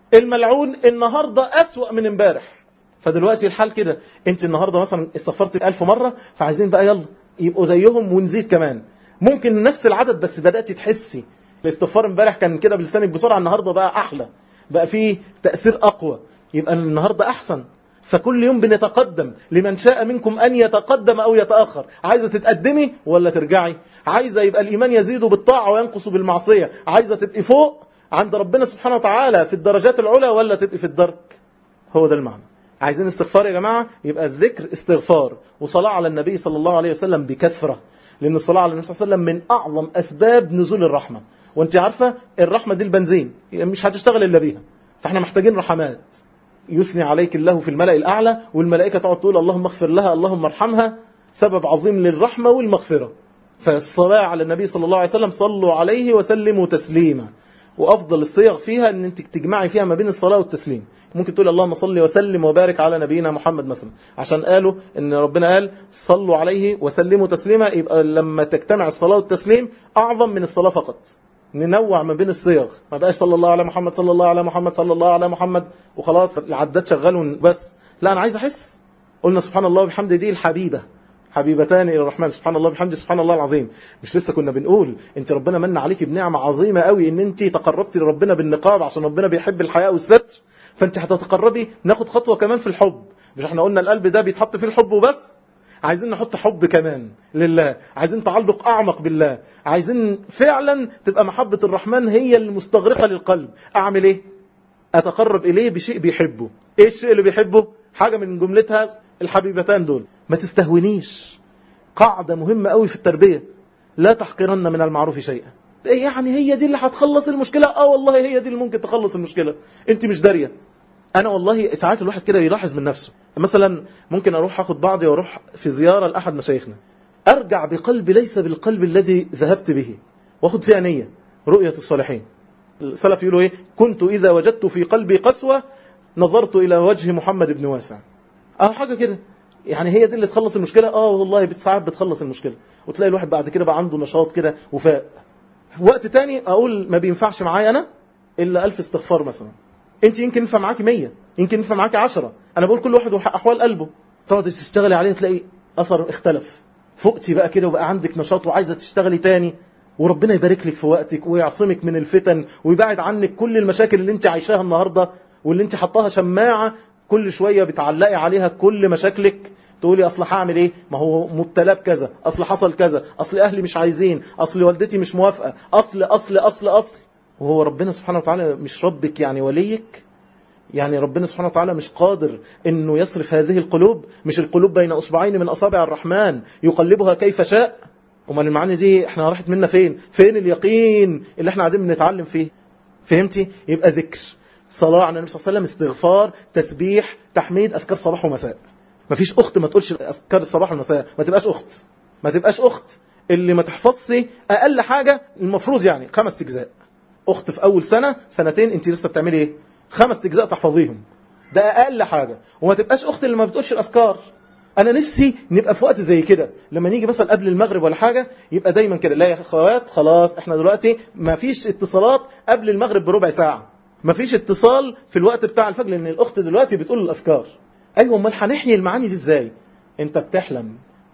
الملعون النهاردة أسوأ من امبارح. فدلوقتي الحال كده، انت النهاردة مثلا استغفرت 1000 مرة، فعايزين بقى يلا يبقوا زيهم ونزيد كمان. ممكن نفس العدد بس بدأت تحسي الاستغفار امبارح كان كده بلسانك بسرعة، النهاردة بقى أحلى، بقى فيه تأثير أقوى، يبقى النهاردة أحسن. فكل يوم بنتقدم، لمن شاء منكم أن يتقدم أو يتأخر. عايزة تتقدمي ولا ترجعي؟ عايزة يبقى الإيمان يزيد بالطاعة وينقص بالمعصية؟ عايزة تبقي فوق عند ربنا سبحانه وتعالى في الدرجات العلى ولا تبقي في الدرك؟ هو ده المعنى. عايزين استغفار يا جماعة، يبقى الذكر استغفار وصلاة على النبي صلى الله عليه وسلم بكثرة، لأن الصلاة على النبي صلى الله عليه وسلم من أعظم أسباب نزول الرحمة. وانت عارفة الرحمة دي البنزين، مش هتشتغل إلا بيها، فاحنا محتاجين رحمات. يثني عليك الله في الملأ الأعلى، والملائكة تقعد تقول اللهم اغفر لها اللهم ارحمها، سبب عظيم للرحمة والمغفرة. فالصلاة على النبي صلى الله عليه وسلم صلوا عليه وسلموا تسليما. وأفضل الصيغ فيها أن أنت تجمعي فيها ما بين الصلاة والتسليم. ممكن تقول اللهم صل وسلم وبارك على نبينا محمد مثلا، عشان قالوا أن ربنا قال صلوا عليه وسلموا تسليما، يبقى لما تجتمع الصلاة والتسليم أعظم من الصلاة فقط. ننوع ما بين الصيغ، ما بقاش صلى الله على محمد صلى الله على محمد صلى الله على محمد وخلاص العداد شغال بس. لا، أنا عايز أحس. قلنا سبحان الله وبحمده دي الحبيبة، حبيبتان إلى الرحمن، سبحان الله بحمده سبحان الله العظيم. مش لسه كنا بنقول انت ربنا من عليك بنعمة عظيمة قوي ان انت تقربتي لربنا بالنقاب، عشان ربنا بيحب الحياء والستر، فانت هتتقربي. ناخد خطوة كمان في الحب. مش احنا قلنا القلب ده بيتحط فيه الحب وبس؟ عايزين نحط حب كمان لله، عايزين تعلق أعمق بالله، عايزين فعلا تبقى محبة الرحمن هي المستغرقة للقلب. أعمل إيه؟ أتقرب إليه بشيء بيحبه. إيه الشيء اللي بيحبه؟ حاجة من جملتها الحبيبتان دول. ما تستهونيش. قاعدة مهمة قوي في التربية، لا تحقرن من المعروف شيئا. يعني هي دي اللي هتخلص المشكلة؟ والله هي دي اللي ممكن تخلص المشكلة، انت مش دارية. انا والله ساعات الواحد كده يلاحظ من نفسه، مثلا ممكن اروح اخد بعضي واروح في زيارة لاحد مشايخنا، ارجع بقلبي ليس بالقلب الذي ذهبت به، واخد فيها نية رؤية الصالحين. السلف يقولوا ايه؟ كنت اذا وجدت في قلبي قسوة نظرت الى وجه محمد بن واسع. حاجة كده، يعني هي دي اللي تخلص المشكلة. والله ساعات بتخلص المشكلة، وتلاقي الواحد بعد كده بقى عنده نشاط كده وفاء. وقت تاني اقول ما بينفعش معايا انا الا 1000 استغفار مثلا، انت يمكن ينفع معاكي 100، يمكن ينفع معاكي 10. انا بقول كل واحد واحوال قلبه، تقعد تشتغلي عليه تلاقي اثر اختلف، فقتي بقى كده وبقى عندك نشاط وعايزة تشتغلي تاني. وربنا يبارك لك في وقتك ويعصمك من الفتن ويبعد عنك كل المشاكل اللي انت عايشاها النهاردة، واللي انت حطاها شماعة كل شوية بتعلقي عليها كل مشاكلك. تقولي اصل هعمل ايه؟ ما هو مبتلى بكذا، اصل حصل كذا، اصل اهلي مش عايزين، اصل والدتي مش موافقة، اصل اصل اصل اصل. وهو ربنا سبحانه وتعالى مش ربك يعني وليك؟ يعني ربنا سبحانه وتعالى مش قادر انه يصرف هذه القلوب؟ مش القلوب بين اصبعين من اصابع الرحمن يقلبها كيف شاء؟ وما المعاني دي احنا راحت منا فين؟ فين اليقين اللي احنا قاعدين بنتعلم فيه؟ فهمتي؟ يبقى ذكر، صلاة على النبي صلى الله عليه وسلم، استغفار، تسبيح، تحميد، أذكار صباح ومساء. مفيش أخت ما تقولش أذكار الصباح والمساء، ما تبقاش أخت، ما تبقاش أخت اللي ما تحفظش أقل حاجة المفروض يعني 5 أجزاء. أخت في أول سنة سنتين أنت لسه بتعملي إيه؟ 5 أجزاء تحفظيهم، ده أقل حاجة. وما تبقاش أخت اللي ما بتقولش الأذكار. أنا نفسي نبقى في وقت زي كده، لما نيجي مثلا قبل المغرب ولا حاجة يبقى دايما كده، لا يا أخوات خلاص إحنا دلوقتي ما فيش اتصالات قبل المغرب بربع ساعة، ما فيش اتصال في الوقت بتاع الفجر، لأن الأخت دلوقتي بتقول الأذكار. أيوة، امال هنحيي المعاني دي إزاي؟ أنت بتحلم،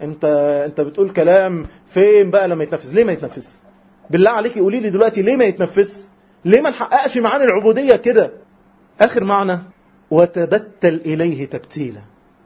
أنت بتقول كلام فين بقى لما يتنفذ؟ ليه ما يتنفذ؟ بالله عليك قولي لي دلوقتي ليه ما يتنفذ؟ ليه ما نحققش معاني العبودية كده؟ آخر معنى، وتبتل إليه تبتيلا،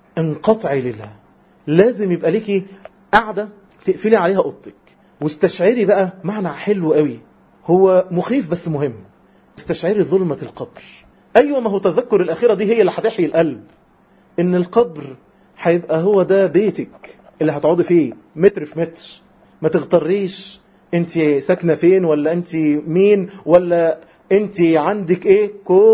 انقطعي لله. لازم يبقى ليكي قاعدة تقفلي عليها أوضتك واستشعري بقى معنى حلو قوي، هو مخيف بس مهم. استشعري ظلمة القبر. أيوة، ما هو تذكر الآخرة دي هي اللي هتحيي القلب. إن القبر هيبقى هو ده بيتك اللي هتقعدي فيه متر في متر. ما تغتريش انت ساكنة فين، ولا انت مين، ولا انت عندك ايه.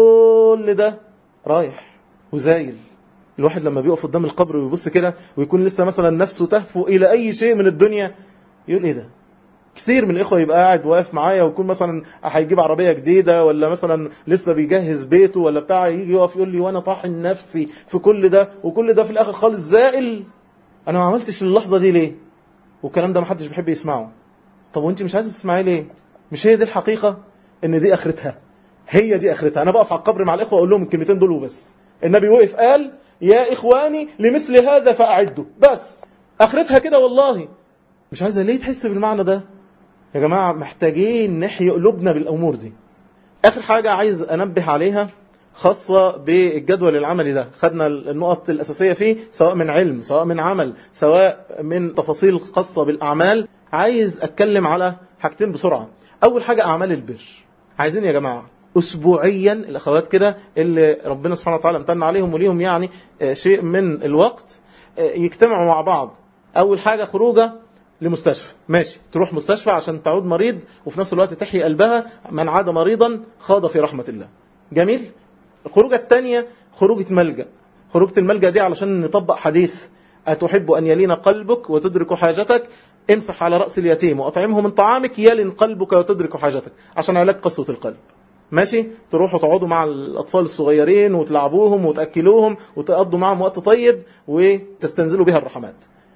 كل ده رايح وزايل. الواحد لما بيقف قدام القبر ويبص كده ويكون لسه مثلا نفسه تهفو إلى أي شيء من الدنيا، يقول إيه ده؟ كثير من الإخوة يبقى قاعد واقف معايا ويكون مثلا هيجيب عربية جديدة، ولا مثلا لسه بيجهز بيته ولا بتاع، يجي يقف يقول لي وأنا طاحن نفسي في كل ده، وكل ده في الآخر خالص زائل. أنا ما عملتش اللحظة دي ليه؟ والكلام ده محدش بيحب يسمعه. طب وانت مش عايز تسمعيه ليه؟ مش هي دي الحقيقة؟ إن دي آخرتها، هي دي اخرتها. انا بقف على القبر مع الاخوه اقول لهم الكلمتين دول وبس. النبي وقف قال يا اخواني لمثل هذا فاعدوا، بس اخرتها كده. والله مش عايزه ليه تحس بالمعنى ده يا جماعه. محتاجين نحيي قلوبنا بالامور دي. اخر حاجه عايز انبه عليها خاصه بالجدول العملي ده. خدنا النقط الاساسيه فيه، سواء من علم سواء من عمل سواء من تفاصيل خاصه بالاعمال. عايز اتكلم على حاجتين بسرعه. اول حاجه اعمال البر. عايزين يا جماعه أسبوعيا الأخوات كده اللي ربنا سبحانه وتعالى امتن عليهم وليهم يعني شيء من الوقت يجتمعوا مع بعض. أول حاجة خروجة لمستشفى، ماشي، تروح مستشفى عشان تعود مريض وفي نفس الوقت تحيي قلبها. من عاد مريضا خاض في رحمة الله. جميل. الخروجة الثانية خروجة ملجأ. خروجة الملجأ دي علشان نطبق حديث أتحب أن يلين قلبك وتدرك حاجتك، امسح على رأس اليتيم وأطعمه من طعامك يلين قلبك وتدرك حاجتك، عشان علاج قسوة القلب. ماشي. تروحوا تقعدوا مع الأطفال الصغيرين وتلعبوهم وتأكلوهم وتقضوا معهم وقت طيب وتستنزلوا بها الرحمات.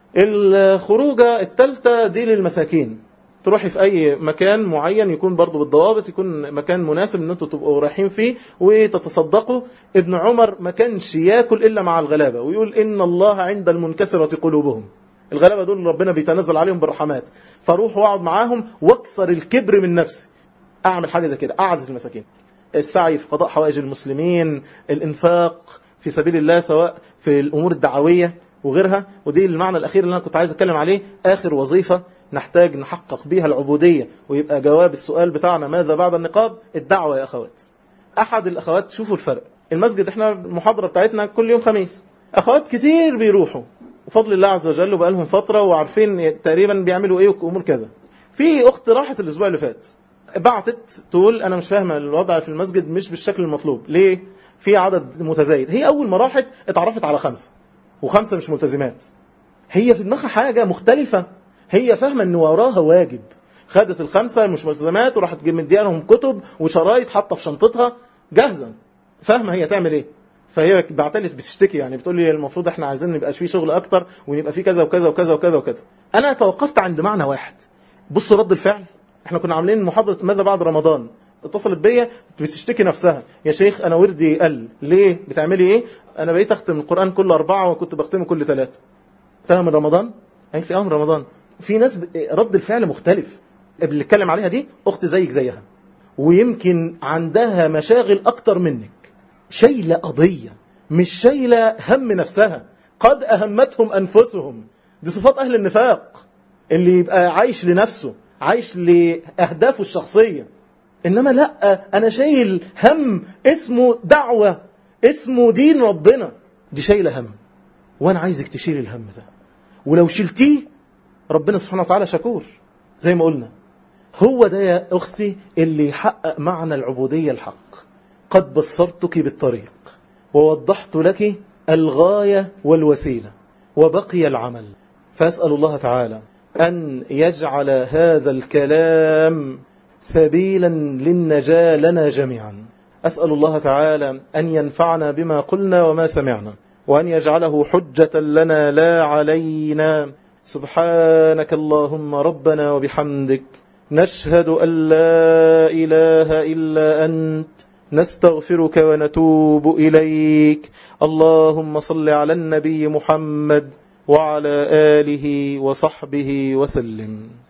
الخروجة الثالثة دي للمساكين. تروحي في أي مكان معين يكون برضو بالضوابط، يكون مكان مناسب ان انتوا تبقوا رايحين فيه وتتصدقوا. ابن عمر ما كانش ياكل إلا مع الغلابة، ويقول إن الله عند المنكسرة قلوبهم. الغلابة دول ربنا بيتنزل عليهم بالرحمات، فاروح واقعد معاهم واكسر الكبر من نفسي. أعمل حاجة زي كده، قعدة المساكين، السعي في قضاء حوائج المسلمين، الإنفاق في سبيل الله سواء في الأمور الدعوية وغيرها. ودي المعنى الأخير اللي أنا كنت عايز أتكلم عليه. آخر وظيفة نحتاج نحقق بيها العبودية ويبقى جواب السؤال بتاعنا ماذا بعد النقاب، الدعوة يا أخوات. أحد الأخوات، شوفوا الفرق، المسجد احنا المحاضرة بتاعتنا كل يوم خميس، أخوات كتير بيروحوا وفضل الله عز وجل وبقى لهم فترة وعارفين تقريبا بيعملوا إيه وأمور كذا. في أخت راحت الأسبوع اللي فات بعتت تقول أنا مش فاهمة الوضع في المسجد مش بالشكل المطلوب، ليه؟ في عدد متزايد. هي أول ما راحت اتعرفت على 5 و5 مش ملتزمات. هي في دماغها حاجة مختلفة، هي فاهمة أن وراها واجب. خدت ال5 مش ملتزمات وراحت مديانهم كتب وشرايط حاطة في شنطتها جاهزة، فاهمة هي تعمل إيه. فهي بعتلت بتشتكي، يعني بتقول لي المفروض احنا عايزين نبقى فيه شغل أكتر ونبقى فيه كذا وكذا وكذا وكذا وكذا. أنا توقفت عند معنى واحد. بصوا رد الفعل. احنا كنا عاملين محاضرة ماذا بعد رمضان، اتصلت بيا بتشتكي نفسها، يا شيخ انا وردي قل. ليه؟ بتعملي ايه؟ انا بقيت اختم القرآن كل 4 وكنت بختمه كل 3. قلت لها من رمضان؟ قالت لي من رمضان. في ناس رد الفعل مختلف. اللي اتكلم عليها دي اخت زيك زيها، ويمكن عندها مشاغل اكتر منك، شايله قضية مش شايله هم نفسها. قد اهمتهم انفسهم. دي صفات اهل النفاق، اللي يبقى عايش لنفسه، عايش لأهدافه الشخصية. إنما لا، أنا شايل هم اسمه دعوة، اسمه دين ربنا. دي شايلة هم، وأنا عايزك تشيل الهم ده. ولو شلتيه ربنا سبحانه وتعالى شكور زي ما قلنا. هو ده يا أختي اللي يحقق معنى العبودية الحق. قد بصرتك بالطريق ووضحت لك الغاية والوسيلة وبقي العمل. فأسأل الله تعالى أن يجعل هذا الكلام سبيلا للنجاة لنا جميعا. أسأل الله تعالى أن ينفعنا بما قلنا وما سمعنا، وأن يجعله حجة لنا لا علينا. سبحانك اللهم ربنا وبحمدك، نشهد أن لا إله إلا أنت، نستغفرك ونتوب إليك. اللهم صل على النبي محمد وعلى آله وصحبه وسلم.